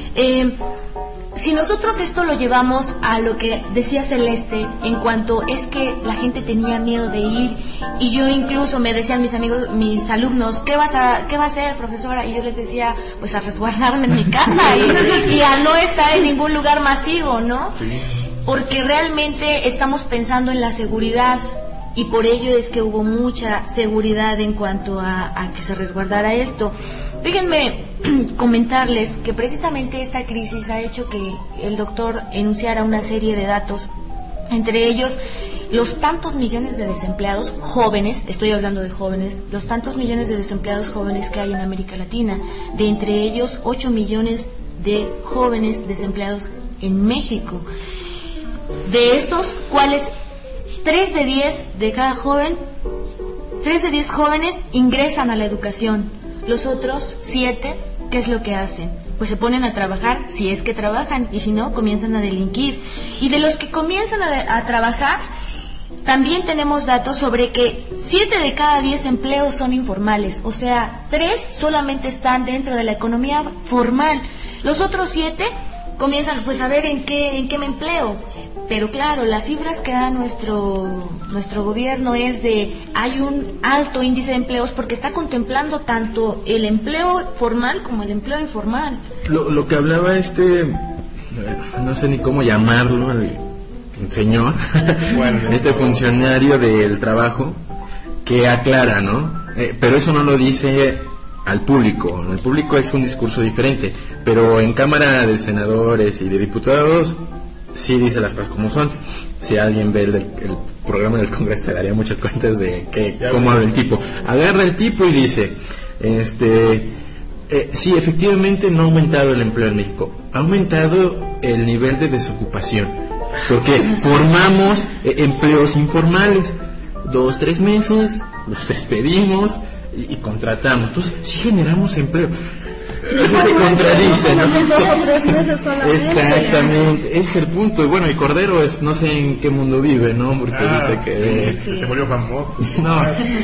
Si nosotros esto lo llevamos a lo que decía Celeste, en cuanto es que la gente tenía miedo de ir, y yo incluso me decían mis amigos, mis alumnos, ¿qué va a hacer, profesora? Y yo les decía, pues a resguardarme en mi casa y a no estar en ningún lugar masivo, ¿no? Sí. Porque realmente estamos pensando en la seguridad y por ello es que hubo mucha seguridad en cuanto a que se resguardara esto. Déjenme comentarles que precisamente esta crisis ha hecho que el doctor enunciara una serie de datos, entre ellos los tantos millones de desempleados jóvenes, estoy hablando de jóvenes, los tantos millones de desempleados jóvenes que hay en América Latina, de entre ellos 8 millones de jóvenes desempleados en México. De estos, ¿cuáles? 3 de 10 de cada joven, 3 de 10 jóvenes ingresan a la educación. Los otros 7, ¿qué es lo que hacen? Pues se ponen a trabajar, si es que trabajan, y si no, comienzan a delinquir. Y de los que comienzan a trabajar, también tenemos datos sobre que 7 de cada 10 empleos son informales, o sea, 3 solamente están dentro de la economía formal. Los otros 7 comienzan, pues a ver en qué me empleo. Pero claro, las cifras que da nuestro gobierno es de hay un alto índice de empleos porque está contemplando tanto el empleo formal como el empleo informal. Lo que hablaba no sé ni cómo llamarlo, el señor, bueno, funcionario del trabajo, que aclara, ¿no? Pero eso no lo dice al público. El público es un discurso diferente, pero en Cámara de Senadores y de Diputados sí dice las cosas como son. Si alguien ve el programa del Congreso se daría muchas cuentas de cómo habla el tipo. Agarra el tipo y dice, sí, efectivamente no ha aumentado el empleo en México, ha aumentado el nivel de desocupación, porque formamos empleos informales, 2-3 meses, los despedimos y contratamos, entonces sí generamos empleo. Eso se contradice, ¿no? Exactamente, ese es el punto. Y bueno, y Cordero no sé en qué mundo vive, ¿no? Porque dice que se volvió famoso. No,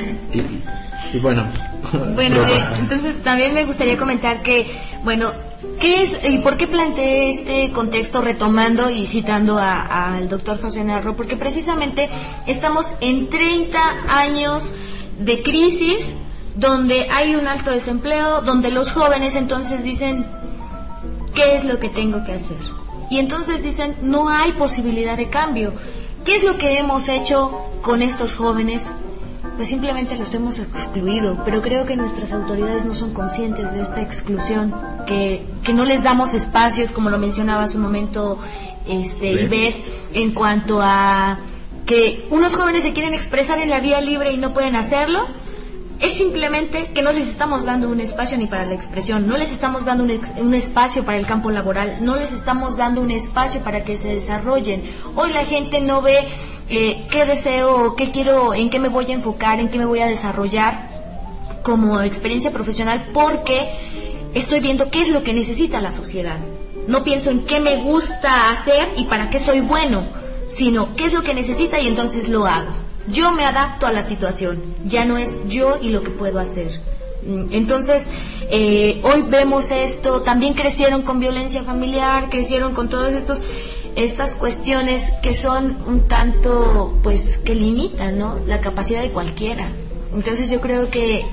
y bueno. Bueno, entonces también me gustaría comentar que, bueno, ¿qué es y por qué planteé este contexto retomando y citando al doctor José Narro? Porque precisamente estamos en 30 años de crisis, donde hay un alto desempleo, donde los jóvenes entonces dicen, ¿qué es lo que tengo que hacer? Y entonces dicen, no hay posibilidad de cambio. ¿Qué es lo que hemos hecho con estos jóvenes? Pues simplemente los hemos excluido, pero creo que nuestras autoridades no son conscientes de esta exclusión, que no les damos espacios, como lo mencionaba hace un momento Ivette, en cuanto a que unos jóvenes se quieren expresar en la vía libre y no pueden hacerlo. Es simplemente que no les estamos dando un espacio ni para la expresión, no les estamos dando un espacio para el campo laboral, no les estamos dando un espacio para que se desarrollen. Hoy la gente no ve qué deseo, qué quiero, en qué me voy a enfocar, en qué me voy a desarrollar como experiencia profesional, porque estoy viendo qué es lo que necesita la sociedad. No pienso en qué me gusta hacer y para qué soy bueno, sino qué es lo que necesita y entonces lo hago. Yo me adapto a la situación, ya no es yo y lo que puedo hacer. Entonces, hoy vemos esto, también crecieron con violencia familiar, crecieron con todas estas cuestiones que son un tanto, pues, que limitan, ¿no?, la capacidad de cualquiera. Entonces yo creo que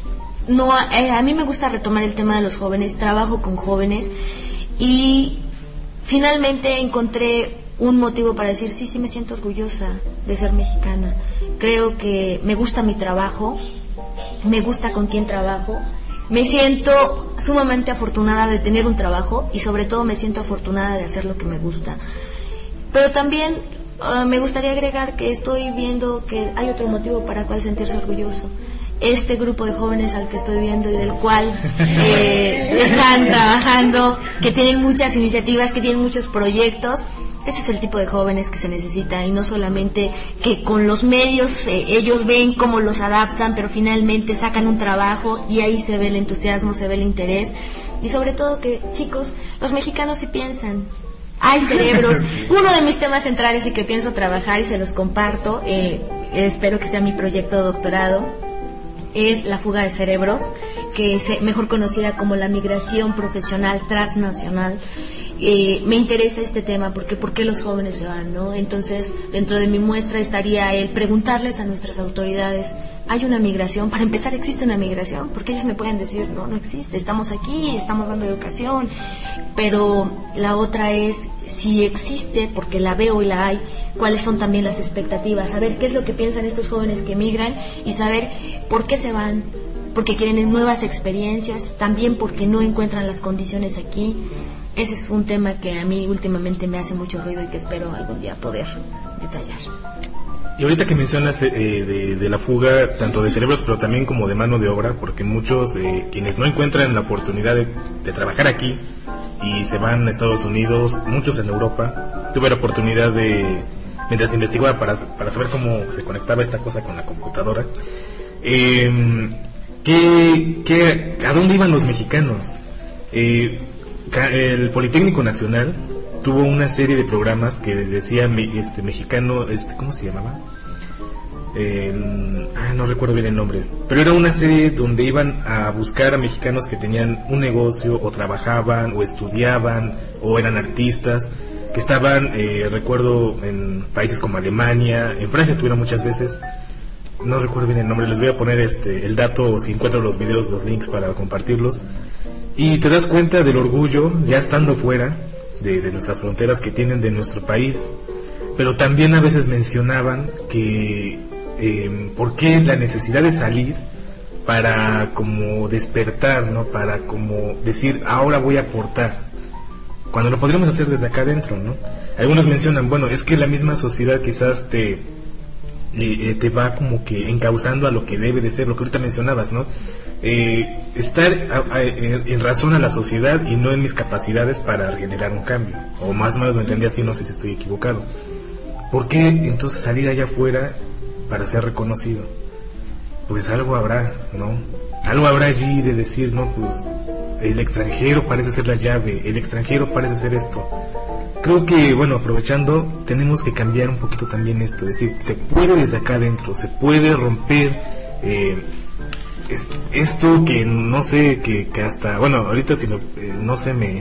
a mí me gusta retomar el tema de los jóvenes, trabajo con jóvenes y finalmente encontré un motivo para decir, sí me siento orgullosa de ser mexicana. Creo que me gusta mi trabajo, me gusta con quién trabajo, me siento sumamente afortunada de tener un trabajo y sobre todo me siento afortunada de hacer lo que me gusta. Pero también me gustaría agregar que estoy viendo que hay otro motivo para el cual sentirse orgulloso. Este grupo de jóvenes al que estoy viendo y del cual están trabajando, que tienen muchas iniciativas, que tienen muchos proyectos. Ese es el tipo de jóvenes que se necesita, y no solamente que con los medios ellos ven cómo los adaptan, pero finalmente sacan un trabajo y ahí se ve el entusiasmo, se ve el interés, y sobre todo que, chicos, los mexicanos sí piensan, hay cerebros. Uno de mis temas centrales y que pienso trabajar y se los comparto, espero que sea mi proyecto de doctorado, es la fuga de cerebros, que es mejor conocida como la migración profesional transnacional. Me interesa este tema porque ¿por qué los jóvenes se van, no? Entonces, dentro de mi muestra estaría el preguntarles a nuestras autoridades, ¿hay una migración? Para empezar, ¿existe una migración? Porque ellos me pueden decir, no existe, estamos aquí, estamos dando educación, pero la otra es, si existe, porque la veo y la hay, ¿cuáles son también las expectativas? Saber qué es lo que piensan estos jóvenes que emigran y saber por qué se van, porque quieren nuevas experiencias, también porque no encuentran las condiciones aquí. Ese es un tema que a mí últimamente me hace mucho ruido y que espero algún día poder detallar. Y ahorita que mencionas de la fuga, tanto de cerebros, pero también como de mano de obra, porque muchos quienes no encuentran la oportunidad de trabajar aquí y se van a Estados Unidos, muchos en Europa, tuve la oportunidad mientras investigaba para saber cómo se conectaba esta cosa con la computadora, ¿a dónde iban los mexicanos? El Politécnico Nacional tuvo una serie de programas que decía mexicano, ¿cómo se llamaba? No recuerdo bien el nombre, pero era una serie donde iban a buscar a mexicanos que tenían un negocio o trabajaban o estudiaban o eran artistas, que estaban, recuerdo, en países como Alemania, en Francia estuvieron muchas veces, no recuerdo bien el nombre, les voy a poner el dato, si encuentro los videos, los links para compartirlos, y te das cuenta del orgullo, ya estando fuera de nuestras fronteras, que tienen de nuestro país. Pero también a veces mencionaban que por qué la necesidad de salir para como despertar, ¿no? Para como decir, ahora voy a aportar, cuando lo podríamos hacer desde acá adentro, ¿no? Algunos mencionan, bueno, es que la misma sociedad quizás te va como que encauzando a lo que debe de ser, lo que ahorita mencionabas, ¿no? Estar en razón a la sociedad y no en mis capacidades para generar un cambio, o más o menos lo entendí así, no sé si estoy equivocado. ¿Por qué entonces salir allá afuera para ser reconocido? Pues algo habrá, ¿no? Algo habrá allí de decir, no, pues el extranjero parece ser la llave, el extranjero parece ser esto. Creo que, bueno, aprovechando, tenemos que cambiar un poquito también esto, es decir, se puede desde acá adentro, se puede romper esto que no sé, que hasta, bueno, ahorita si no sé, me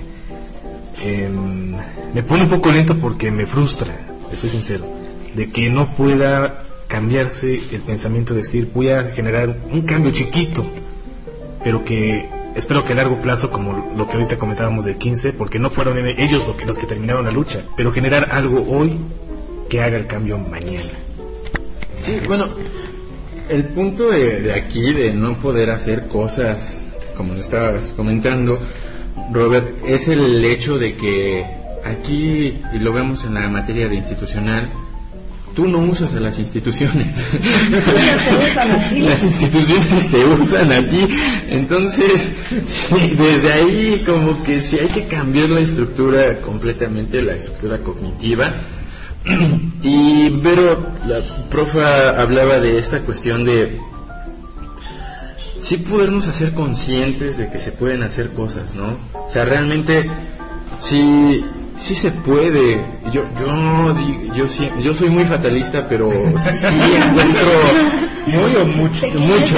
pone un poco lento porque me frustra, soy sincero, de que no pueda cambiarse el pensamiento de decir, voy a generar un cambio chiquito, pero que espero que a largo plazo, como lo que ahorita comentábamos de 15, porque no fueron ellos los que terminaron la lucha, pero generar algo hoy que haga el cambio mañana. Sí, bueno, el punto de aquí, de no poder hacer cosas, como lo estabas comentando, Robert, es el hecho de que aquí, y lo vemos en la materia de institucional, tú no usas a las instituciones. Las instituciones te usan a ti. Entonces, sí, desde ahí como que sí hay que cambiar la estructura completamente, la estructura cognitiva. Pero la profa hablaba de esta cuestión de sí podernos hacer conscientes de que se pueden hacer cosas, ¿no? O sea, realmente sí se puede. Yo soy muy fatalista, pero sí encuentro mucho.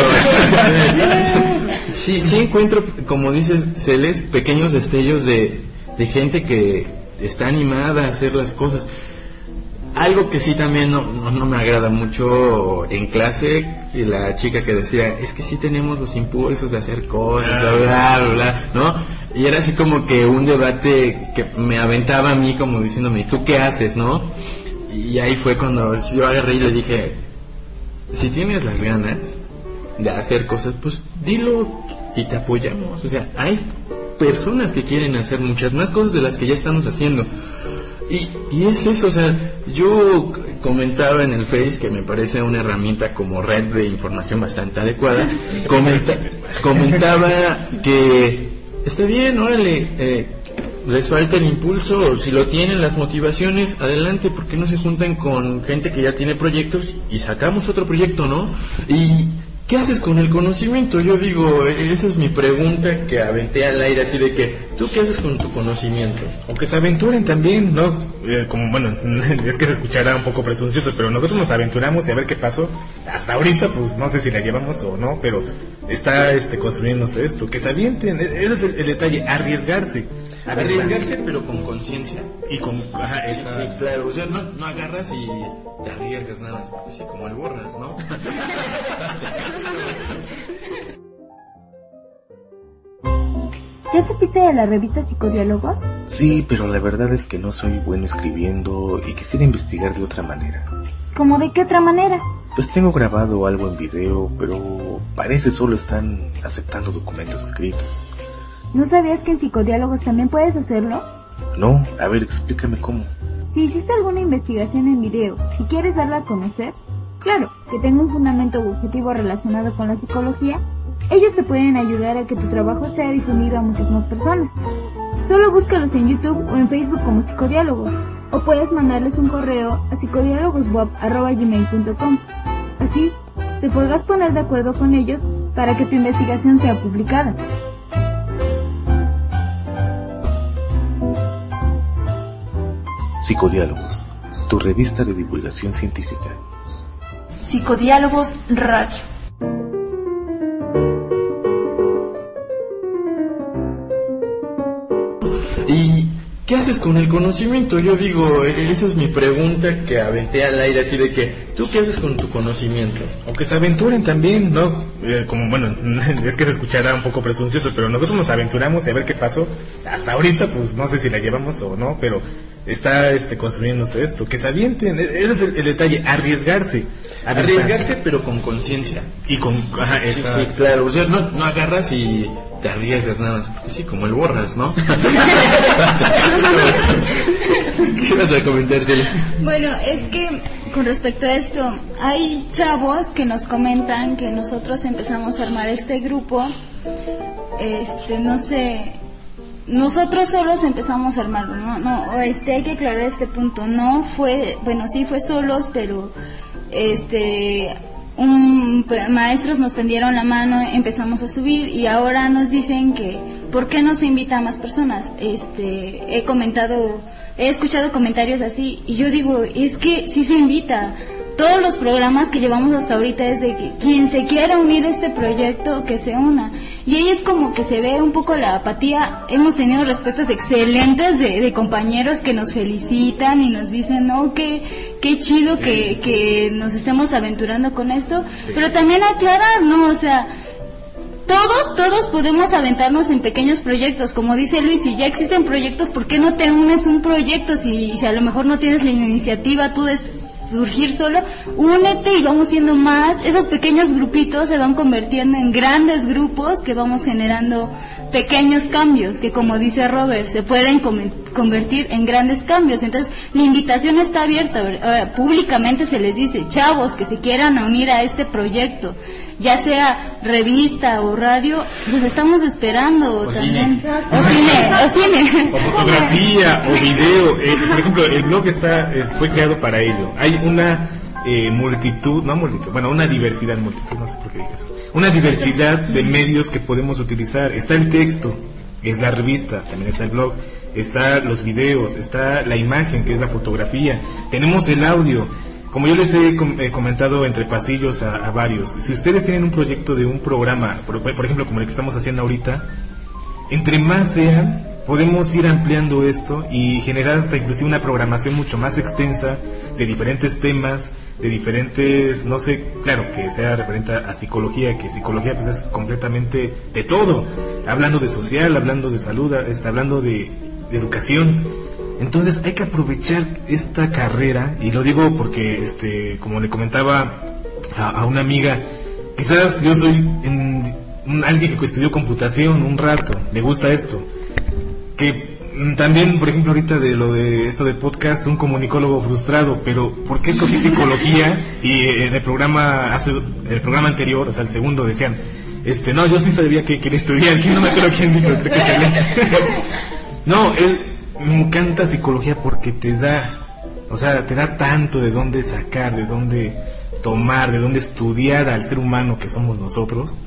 Sí encuentro, como dices, Celes, pequeños destellos de gente que está animada a hacer las cosas. Algo que sí también no me agrada mucho en clase, y la chica que decía, es que sí tenemos los impulsos de hacer cosas, bla, ¿no? Y era así como que un debate que me aventaba a mí como diciéndome, ¿tú qué haces, no? Y ahí fue cuando yo agarré y le dije, si tienes las ganas de hacer cosas, pues dilo y te apoyamos. O sea, hay personas que quieren hacer muchas más cosas de las que ya estamos haciendo. Y es eso, o sea, yo comentaba en el Face que me parece una herramienta como red de información bastante adecuada. Comentaba que está bien, órale, les falta el impulso, si lo tienen, las motivaciones, adelante, ¿por qué no se juntan con gente que ya tiene proyectos y sacamos otro proyecto, no? Y ¿qué haces con el conocimiento? Yo digo, esa es mi pregunta que aventé al aire, así de que, ¿tú qué haces con tu conocimiento? O que se aventuren también, ¿no? Como, bueno, es que se escuchará un poco presuncioso, pero nosotros nos aventuramos y a ver qué pasó. Hasta ahorita, pues, no sé si la llevamos o no, pero está construyéndose esto. Que se avienten, ese es el detalle, arriesgarse. Arriesgarse, pero con conciencia. Y con... Ajá, sí, claro, o sea, no agarras y te arriesgas nada más, porque sí, como el borras, ¿no? ¿Ya supiste de la revista Psicodiálogos? Sí, pero la verdad es que no soy bueno escribiendo y quisiera investigar de otra manera. ¿Cómo de qué otra manera? Pues tengo grabado algo en video, pero parece solo están aceptando documentos escritos. ¿No sabías que en Psicodiálogos también puedes hacerlo? No, a ver, explícame cómo. Si hiciste alguna investigación en video y quieres darla a conocer, claro, que tenga un fundamento objetivo relacionado con la psicología, ellos te pueden ayudar a que tu trabajo sea difundido a muchas más personas. Solo búscalos en YouTube o en Facebook como Psicodiálogos, o puedes mandarles un correo a psicodialogosweb@gmail.com. Así, te podrás poner de acuerdo con ellos para que tu investigación sea publicada. Psicodiálogos, tu revista de divulgación científica. Psicodiálogos Radio. ¿Y qué ¿qué haces con el conocimiento? Yo digo, esa es mi pregunta que aventé al aire, así de que, ¿tú qué haces con tu conocimiento? O que se aventuren también, ¿no? Como, bueno, es que se escuchará un poco presuncioso, pero nosotros nos aventuramos a ver qué pasó. Hasta ahorita, pues, no sé si la llevamos o no, pero está construyéndose esto. Que se avienten, ese es el detalle, arriesgarse. Arriesgarse, pero con conciencia. Y con, esa... Sí, claro, o sea, no agarras y te arriesgas nada más, porque sí, como el borras, ¿no? ¿Qué vas a comentar, Celia? Bueno, es que con respecto a esto, hay chavos que nos comentan que nosotros empezamos a armar este grupo, no sé, nosotros solos empezamos a armarlo, hay que aclarar este punto, no fue, bueno, sí fue solos, pero maestros nos tendieron la mano, empezamos a subir y ahora nos dicen que ¿por qué no se invita a más personas? He escuchado comentarios así y yo digo, es que sí se invita. Todos los programas que llevamos hasta ahorita es de que quien se quiera unir a este proyecto, que se una. Y ahí es como que se ve un poco la apatía. Hemos tenido respuestas excelentes de compañeros que nos felicitan y nos dicen, no, qué chido que nos estemos aventurando con esto. Pero también aclarar, ¿no? O sea, todos podemos aventarnos en pequeños proyectos, como dice Luis, si ya existen proyectos, ¿por qué no te unes un proyecto? Si a lo mejor no tienes la iniciativa tú de surgir solo, únete y vamos siendo más. Esos pequeños grupitos se van convirtiendo en grandes grupos que vamos generando pequeños cambios que, como dice Robert, se pueden convertir en grandes cambios. Entonces la invitación está abierta, públicamente se les dice, chavos que se quieran unir a este proyecto, ya sea revista o radio, los estamos esperando. O también cine. o cine o fotografía o video. Por ejemplo, el blog fue creado para ello. Hay una una diversidad, no sé por qué dije eso, una diversidad de medios que podemos utilizar. Está el texto, es la revista, también está el blog, está los videos, está la imagen, que es la fotografía, tenemos el audio. Como yo les he comentado entre pasillos a varios, si ustedes tienen un proyecto de un programa, por ejemplo como el que estamos haciendo ahorita, entre más sean, podemos ir ampliando esto y generar hasta inclusive una programación mucho más extensa de diferentes temas, de diferentes, no sé, claro, que sea referente a psicología, que psicología pues es completamente de todo, hablando de social, hablando de salud, hablando de educación. Entonces hay que aprovechar esta carrera, y lo digo porque, como le comentaba a una amiga, quizás yo soy alguien que estudió computación un rato, le gusta esto, que también, por ejemplo, ahorita de esto de podcast, un comunicólogo frustrado, pero ¿por qué escogí psicología? Y en el programa anterior, o sea, el segundo, decían, no, yo sí sabía que quería estudiar, que no me acuerdo quién dijo, creo que Celeste. No, me encanta psicología porque te da tanto de dónde sacar, de dónde tomar, de dónde estudiar al ser humano que somos nosotros,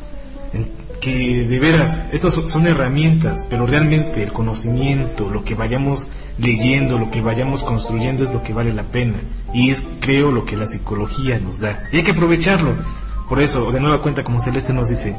que de veras, estos son herramientas, pero realmente el conocimiento, lo que vayamos leyendo, lo que vayamos construyendo es lo que vale la pena, y es, creo, lo que la psicología nos da, y hay que aprovecharlo. Por eso, de nueva cuenta, como Celeste nos dice,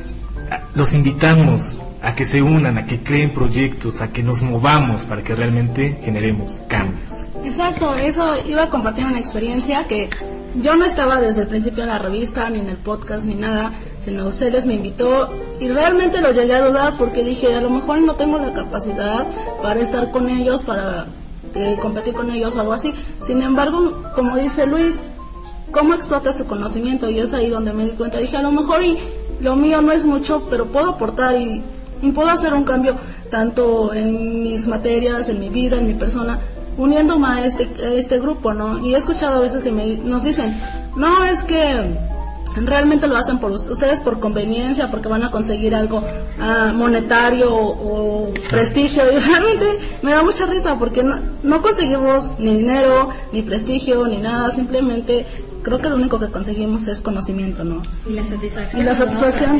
los invitamos a que se unan, a que creen proyectos, a que nos movamos para que realmente generemos cambios. Exacto, eso iba a compartir una experiencia que yo no estaba desde el principio en la revista, ni en el podcast, ni nada, sino Celes me invitó y realmente lo llegué a dudar porque dije, a lo mejor no tengo la capacidad para estar con ellos, para competir con ellos o algo así. Sin embargo, como dice Luis, ¿cómo explotas tu conocimiento? Y es ahí donde me di cuenta, dije, a lo mejor lo mío no es mucho, pero puedo aportar y puedo hacer un cambio tanto en mis materias, en mi vida, en mi persona, uniéndome a este grupo, ¿no? Y he escuchado a veces que nos dicen, no, es que realmente lo hacen por ustedes por conveniencia, porque van a conseguir algo monetario o prestigio, y realmente me da mucha risa porque no conseguimos ni dinero, ni prestigio, ni nada, simplemente creo que lo único que conseguimos es conocimiento, ¿no? Y la satisfacción. Y la satisfacción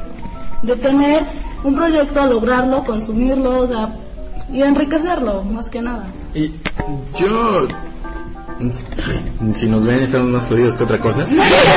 de tener un proyecto, lograrlo, consumirlo, o sea, y enriquecerlo, más que nada. Y yo, si nos ven, estamos más jodidos que otra cosa. No,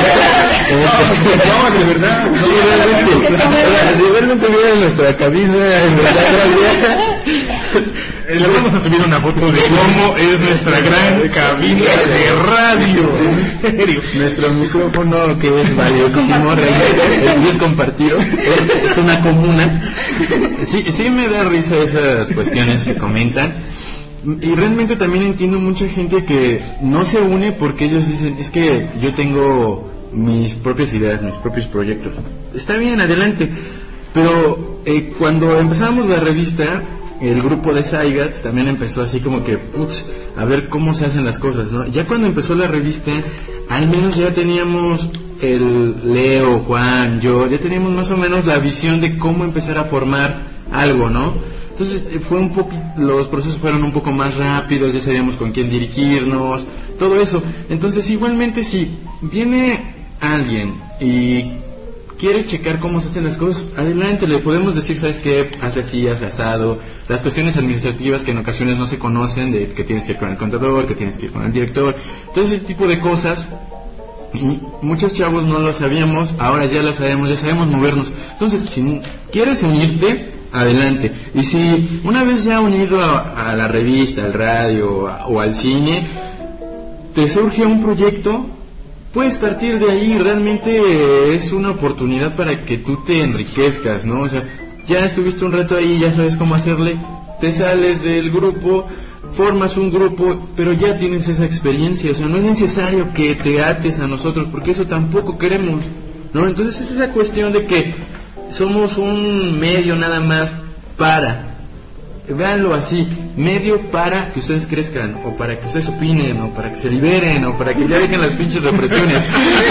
de verdad. Sí, realmente. Si realmente vienen nuestra cabina, en verdad, gracias. Le vamos a subir una foto de cómo es nuestra gran cabina de radio. En serio. Nuestro micrófono, que es valiosísimo, realmente, es compartido, es una comuna. Sí me da risa esas cuestiones que comentan. Y realmente también entiendo mucha gente que no se une porque ellos dicen, es que yo tengo mis propias ideas, mis propios proyectos. Está bien, adelante. Pero cuando empezamos la revista, el grupo de Saigats también empezó así como que, a ver cómo se hacen las cosas, ¿no? Ya cuando empezó la revista, al menos ya teníamos el Leo, Juan, yo, ya teníamos más o menos la visión de cómo empezar a formar algo, ¿no? Entonces fue un poco, los procesos fueron un poco más rápidos, ya sabíamos con quién dirigirnos, todo eso. Entonces igualmente si viene alguien y quiere checar cómo se hacen las cosas, adelante, le podemos decir, ¿sabes qué? Haz así, haz asado. Las cuestiones administrativas que en ocasiones no se conocen, de que tienes que ir con el contador, que tienes que ir con el director, todo ese tipo de cosas. Muchos chavos no lo sabíamos, ahora ya lo sabemos, ya sabemos movernos. Entonces, si quieres unirte, adelante. Y si una vez ya unido a la revista, al radio o al cine, te surge un proyecto, puedes partir de ahí. Realmente es una oportunidad para que tú te enriquezcas, ¿no? O sea, ya estuviste un rato ahí, ya sabes cómo hacerle, te sales del grupo, formas un grupo, pero ya tienes esa experiencia. O sea, no es necesario que te ates a nosotros, porque eso tampoco queremos, ¿no? Entonces es esa cuestión de que somos un medio nada más para, véanlo así, medio para que ustedes crezcan, o para que ustedes opinen, o para que se liberen, o para que ya dejen las pinches represiones.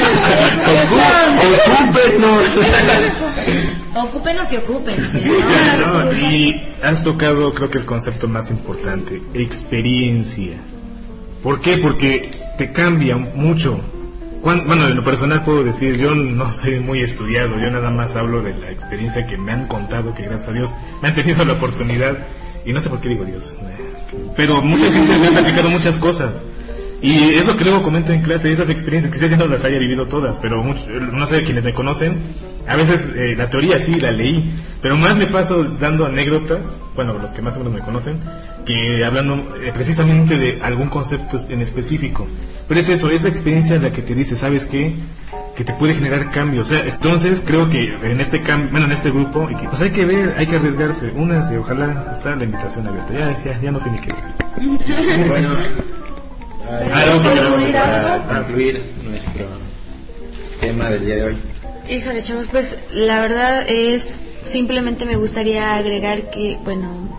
Ocúpenos y ocúpense, ¿no? Y has tocado, creo que el concepto más importante, experiencia. ¿Por qué? Porque te cambia mucho. Bueno, en lo personal puedo decir, yo no soy muy estudiado, yo nada más hablo de la experiencia que me han contado, que gracias a Dios me han tenido la oportunidad, y no sé por qué digo Dios, pero mucha gente me ha platicado muchas cosas, y es lo que luego comento en clase, esas experiencias, quizás ya no las haya vivido todas, pero no sé, quienes me conocen, a veces la teoría sí la leí, pero más me paso dando anécdotas, bueno, los que más o menos me conocen, que hablando precisamente de algún concepto en específico. Pero es eso, es la experiencia la que te dice, ¿sabes qué? Que te puede generar cambios. O sea, entonces creo que en este en este grupo, pues hay que ver, hay que arriesgarse, únanse, ojalá está la invitación abierta. Ya no sé ni qué decir. Bueno, algo que queramos para concluir nuestro tema del día de hoy. Híjole, chavos, pues la verdad es, simplemente me gustaría agregar que, bueno,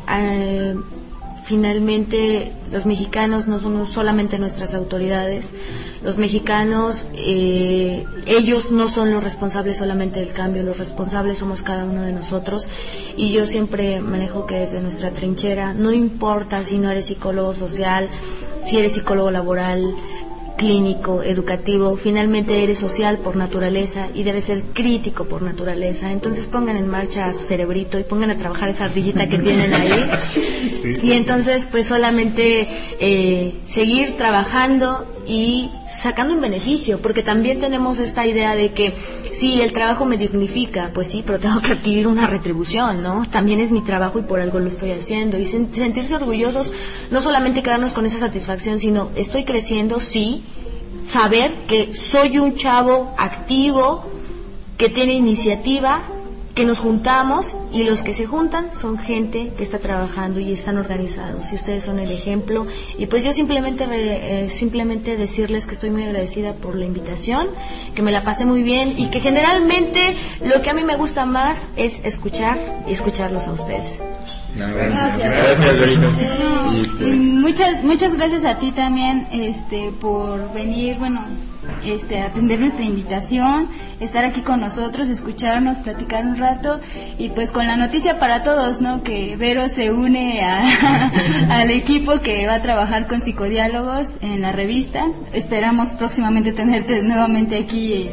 finalmente los mexicanos no son solamente nuestras autoridades, los mexicanos, ellos no son los responsables solamente del cambio, los responsables somos cada uno de nosotros, y yo siempre manejo que desde nuestra trinchera, no importa si no eres psicólogo social, si eres psicólogo laboral, clínico, educativo, finalmente eres social por naturaleza y debes ser crítico por naturaleza. Entonces pongan en marcha a su cerebrito y pongan a trabajar esa ardillita que tienen ahí. Sí. Y entonces pues solamente seguir trabajando y sacando un beneficio, porque también tenemos esta idea de que sí, el trabajo me dignifica, pues sí, pero tengo que adquirir una retribución, ¿no? También es mi trabajo y por algo lo estoy haciendo, y sentirse orgullosos, no solamente quedarnos con esa satisfacción, sino estoy creciendo, sí, saber que soy un chavo activo, que tiene iniciativa, que nos juntamos, y los que se juntan son gente que está trabajando y están organizados, y ustedes son el ejemplo. Y pues yo simplemente decirles que estoy muy agradecida por la invitación, que me la pasé muy bien, y que generalmente lo que a mí me gusta más es escuchar y escucharlos a ustedes. Gracias, Dorito. Muchas gracias a ti también, por venir, atender nuestra invitación, estar aquí con nosotros, escucharnos, platicar un rato, y pues con la noticia para todos, ¿no? Que Vero se une al equipo que va a trabajar con psicodiálogos en la revista. Esperamos próximamente tenerte nuevamente aquí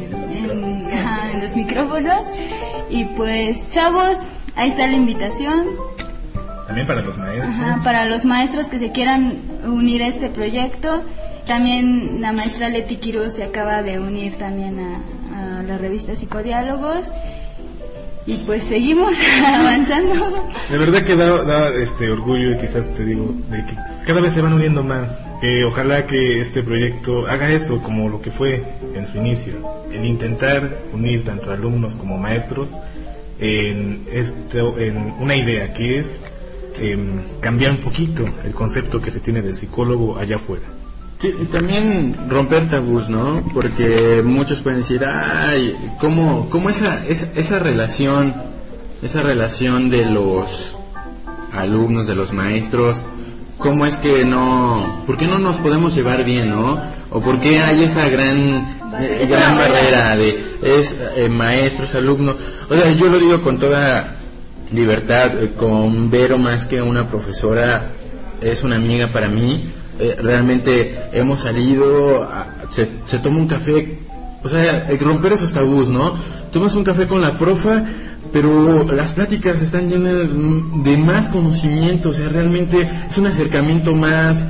en los micrófonos. Y pues, chavos, ahí está la invitación. También para los maestros. Para los maestros que se quieran unir a este proyecto. También la maestra Leti Quiroz se acaba de unir también a la revista Psicodiálogos. Y pues seguimos avanzando. De verdad que da orgullo, y quizás te digo, de que cada vez se van uniendo más. Ojalá que este proyecto haga eso, como lo que fue en su inicio, el intentar unir tanto alumnos como maestros en una idea que es cambiar un poquito el concepto que se tiene del psicólogo allá afuera. Sí, y también romper tabús, ¿no? Porque muchos pueden decir, ay, ¿cómo esa relación de los alumnos, de los maestros, cómo es que por qué no nos podemos llevar bien, ¿no? O por qué hay esa gran barrera de maestros, alumnos. O sea, yo lo digo con toda libertad, con Vero, más que una profesora, es una amiga para mí. Realmente hemos salido, se toma un café, o sea, romper esos tabús, ¿no? Tomas un café con la profa, pero las pláticas están llenas de más conocimiento, o sea, realmente es un acercamiento más,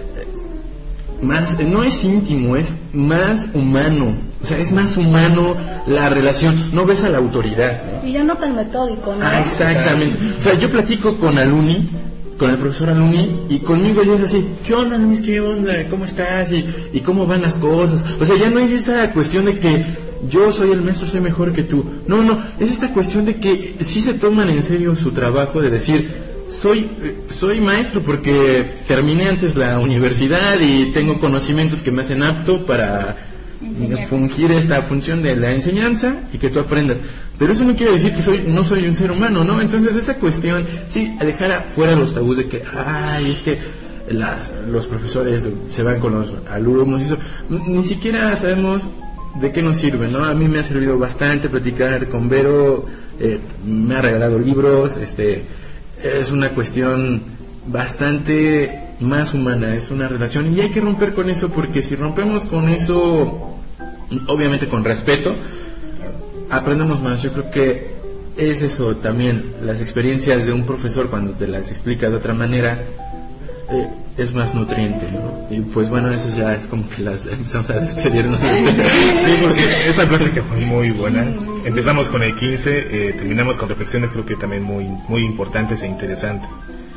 no es íntimo, es más humano, o sea, es más humano la relación, no ves a la autoridad, ¿no? Y ya no tan metódico, ¿no? Exactamente, o sea, yo platico con el profesor Aluni, y conmigo ya es así, ¿qué onda, Luis? ¿Qué onda? ¿Cómo estás? ¿Y cómo van las cosas? O sea, ya no hay esa cuestión de que yo soy el maestro, soy mejor que tú. No, es esta cuestión de que sí se toman en serio su trabajo, de decir, soy maestro porque terminé antes la universidad y tengo conocimientos que me hacen apto para fungir esta función de la enseñanza y que tú aprendas. Pero eso no quiere decir que no soy un ser humano, ¿no? Entonces esa cuestión, sí, dejar fuera los tabús de que, es que los profesores se van con los alumnos y eso, ni siquiera sabemos de qué nos sirve, ¿no? A mí me ha servido bastante platicar con Vero, me ha regalado libros, es una cuestión bastante más humana, es una relación, y hay que romper con eso, porque si rompemos con eso, obviamente con respeto, aprendemos más. Yo creo que es eso también, las experiencias de un profesor cuando te las explica de otra manera, es más nutriente, ¿no? Y pues bueno, eso ya es como que empezamos a despedirnos. Sí, porque esta plática fue muy buena. Empezamos con el 15, terminamos con reflexiones creo que también muy, muy importantes e interesantes.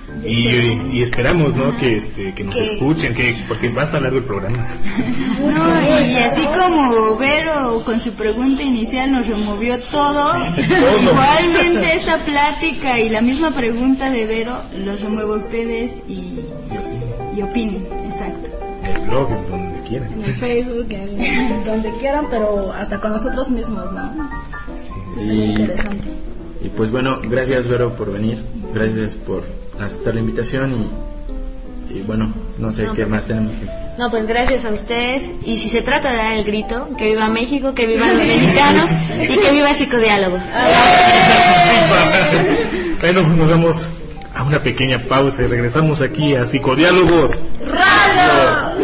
Y esperamos, ¿no? Que nos escuchen, porque va a estar largo el programa. No, y así como Vero con su pregunta inicial nos removió todo, igualmente esta plática y la misma pregunta de Vero los remueve a ustedes y opinen, exacto. En el blog, en donde quieran. En el Facebook, en donde quieran, pero hasta con nosotros mismos, ¿no? Sí. Es muy interesante. Y pues bueno, gracias Vero por venir, gracias por aceptar la invitación y bueno, no sé qué más tenemos que... No, pues gracias a ustedes, y si se trata de dar el grito, que viva México, que vivan los mexicanos y que viva Psicodiálogos. Bueno, pues nos vamos a una pequeña pausa y regresamos aquí a Psicodiálogos Radio.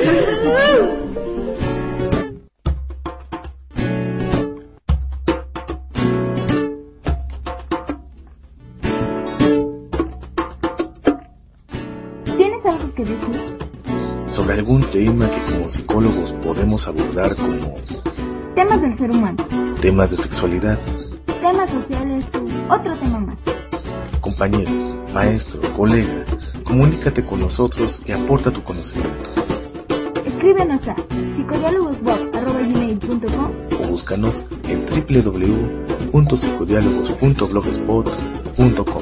¿Tienes algo que decir? Sobre algún tema que como psicólogos podemos abordar, como Temas del ser humano, temas de sexualidad, temas sociales u otro tema más. compañero, maestro, colega, comunícate con nosotros y aporta tu conocimiento. Escríbenos a psicodialogosblog@gmail.com O búscanos en www.psicodialogos.blogspot.com.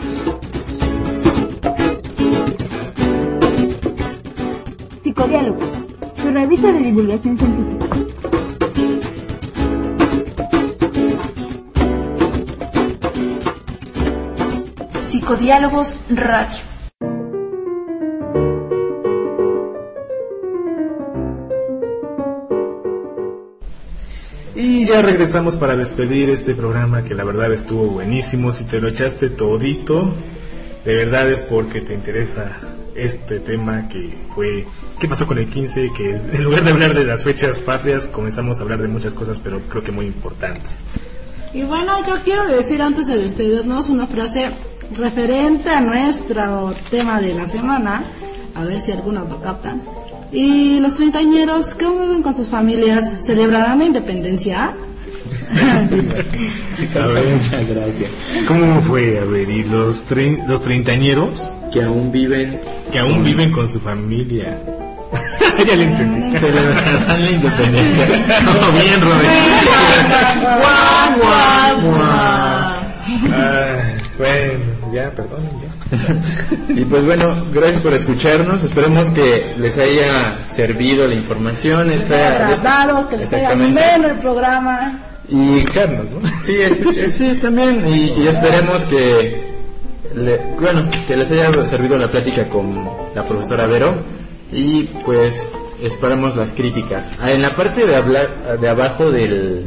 Psicodiálogos, su revista de divulgación científica. Psicodiálogos Radio. Y ya regresamos para despedir este programa, que la verdad estuvo buenísimo. Si te lo echaste todito, de verdad es porque te interesa este tema que fue... ¿Qué pasó con el 15? Que en lugar de hablar de las fechas patrias, comenzamos a hablar de muchas cosas, pero creo que muy importantes. Y bueno, yo quiero decir antes de despedirnos una frase referente a nuestro tema de la semana, a ver si algunos lo captan. ¿Y los treintañeros cómo viven con sus familias? ¿Celebrarán la independencia? Muchas gracias. ¿Cómo fue? A ver, ¿y los treintañeros? Que aún viven con su familia. Ya le entendí. Se le dan la independencia. Bien, Bueno, ya, perdonen, ya. Y pues bueno, gracias por escucharnos. Esperemos que les haya servido la información. Agradado, que les haya menos el programa. Y escucharnos, ¿no? Sí, también. Y esperemos que les haya servido la plática con la profesora Vero. Y pues esperamos las críticas. En la parte de abajo del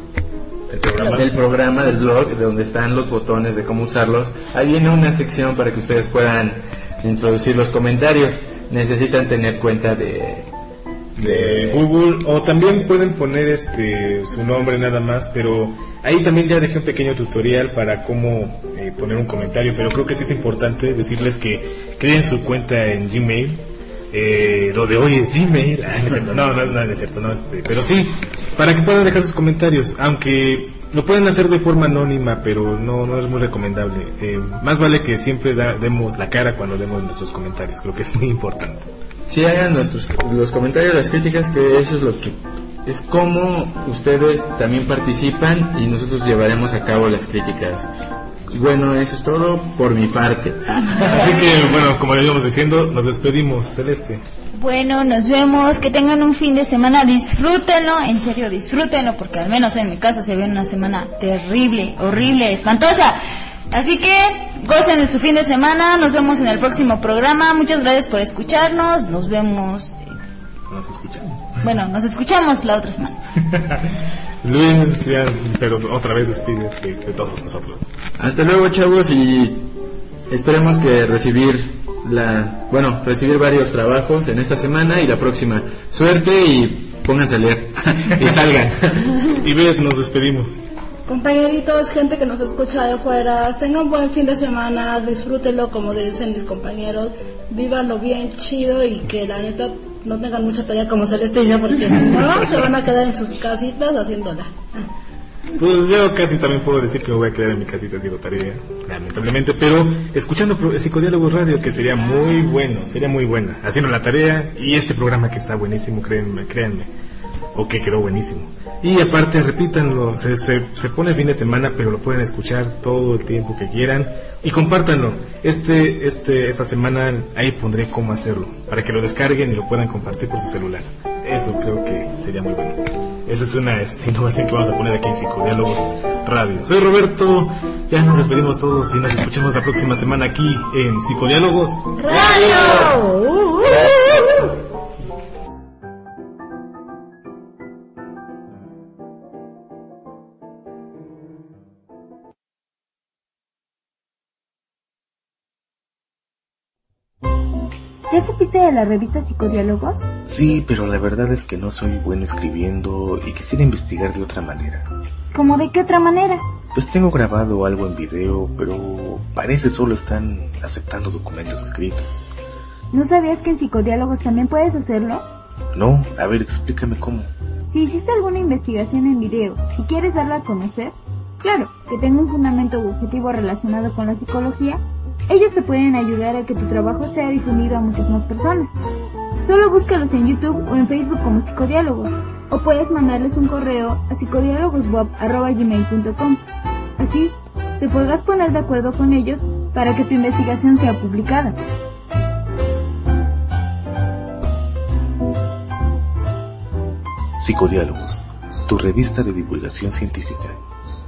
programa, del blog, donde están los botones de cómo usarlos, ahí viene una sección para que ustedes puedan introducir los comentarios. Necesitan tener cuenta de Google, o también pueden poner su nombre nada más, pero ahí también ya dejé un pequeño tutorial para cómo poner un comentario, pero creo que sí es importante decirles que creen su cuenta en Gmail. Lo de hoy es Gmail. No es cierto, no es cierto, pero sí, para que puedan dejar sus comentarios, aunque lo pueden hacer de forma anónima, pero no es muy recomendable. Más vale que siempre demos la cara cuando demos nuestros comentarios, creo que es muy importante. Sí, hagan los comentarios, las críticas, que eso es lo que es como ustedes también participan y nosotros llevaremos a cabo las críticas. Bueno, eso es todo por mi parte. Así que, bueno, como le íbamos diciendo, nos despedimos, Celeste. Bueno, nos vemos, que tengan un fin de semana, disfrútenlo, en serio, disfrútenlo, porque al menos en mi caso se ve una semana terrible, horrible, espantosa. Así que, gocen de su fin de semana, nos vemos en el próximo programa, muchas gracias por escucharnos, nos vemos. Nos escuchamos. Bueno, nos escuchamos la otra semana. Luis, pero otra vez despide de todos nosotros. Hasta luego, chavos, y esperemos que recibir varios trabajos en esta semana y la próxima. Suerte y pónganse a leer y salgan. Y Beth, nos despedimos. Compañeritos, gente que nos escucha de afuera, tengan un buen fin de semana, disfrútenlo como dicen mis compañeros, vívanlo bien chido y que la neta no tengan mucha tarea como Celeste y yo, porque si no se van a quedar en sus casitas haciéndola. Pues yo casi también puedo decir que me voy a quedar en mi casita haciendo tarea, lamentablemente, pero escuchando Psicodiálogos Radio, que sería muy buena, haciendo la tarea y este programa que está buenísimo, créanme, o que quedó buenísimo. Y aparte, repítanlo, se pone el fin de semana, pero lo pueden escuchar todo el tiempo que quieran y compártanlo. Esta semana ahí pondré cómo hacerlo, para que lo descarguen y lo puedan compartir por su celular. Eso creo que sería muy bueno. Esa es una innovación que vamos a poner aquí en Psicodiálogos Radio. Soy Roberto, ya nos despedimos todos y nos escuchamos la próxima semana aquí en Psicodiálogos Radio. ¿Ya supiste de la revista Psicodiálogos? Sí, pero la verdad es que no soy bueno escribiendo y quisiera investigar de otra manera. ¿Cómo de qué otra manera? Pues tengo grabado algo en video, pero parece solo están aceptando documentos escritos. ¿No sabías que en Psicodiálogos también puedes hacerlo? No, a ver, explícame cómo. Si hiciste alguna investigación en video y quieres darla a conocer, claro, que tenga un fundamento objetivo relacionado con la psicología, ellos te pueden ayudar a que tu trabajo sea difundido a muchas más personas. Solo búscalos en YouTube o en Facebook como Psicodiálogos, o puedes mandarles un correo a psicodialogosbob@gmail.com. Así, te podrás poner de acuerdo con ellos para que tu investigación sea publicada. Psicodiálogos, tu revista de divulgación científica.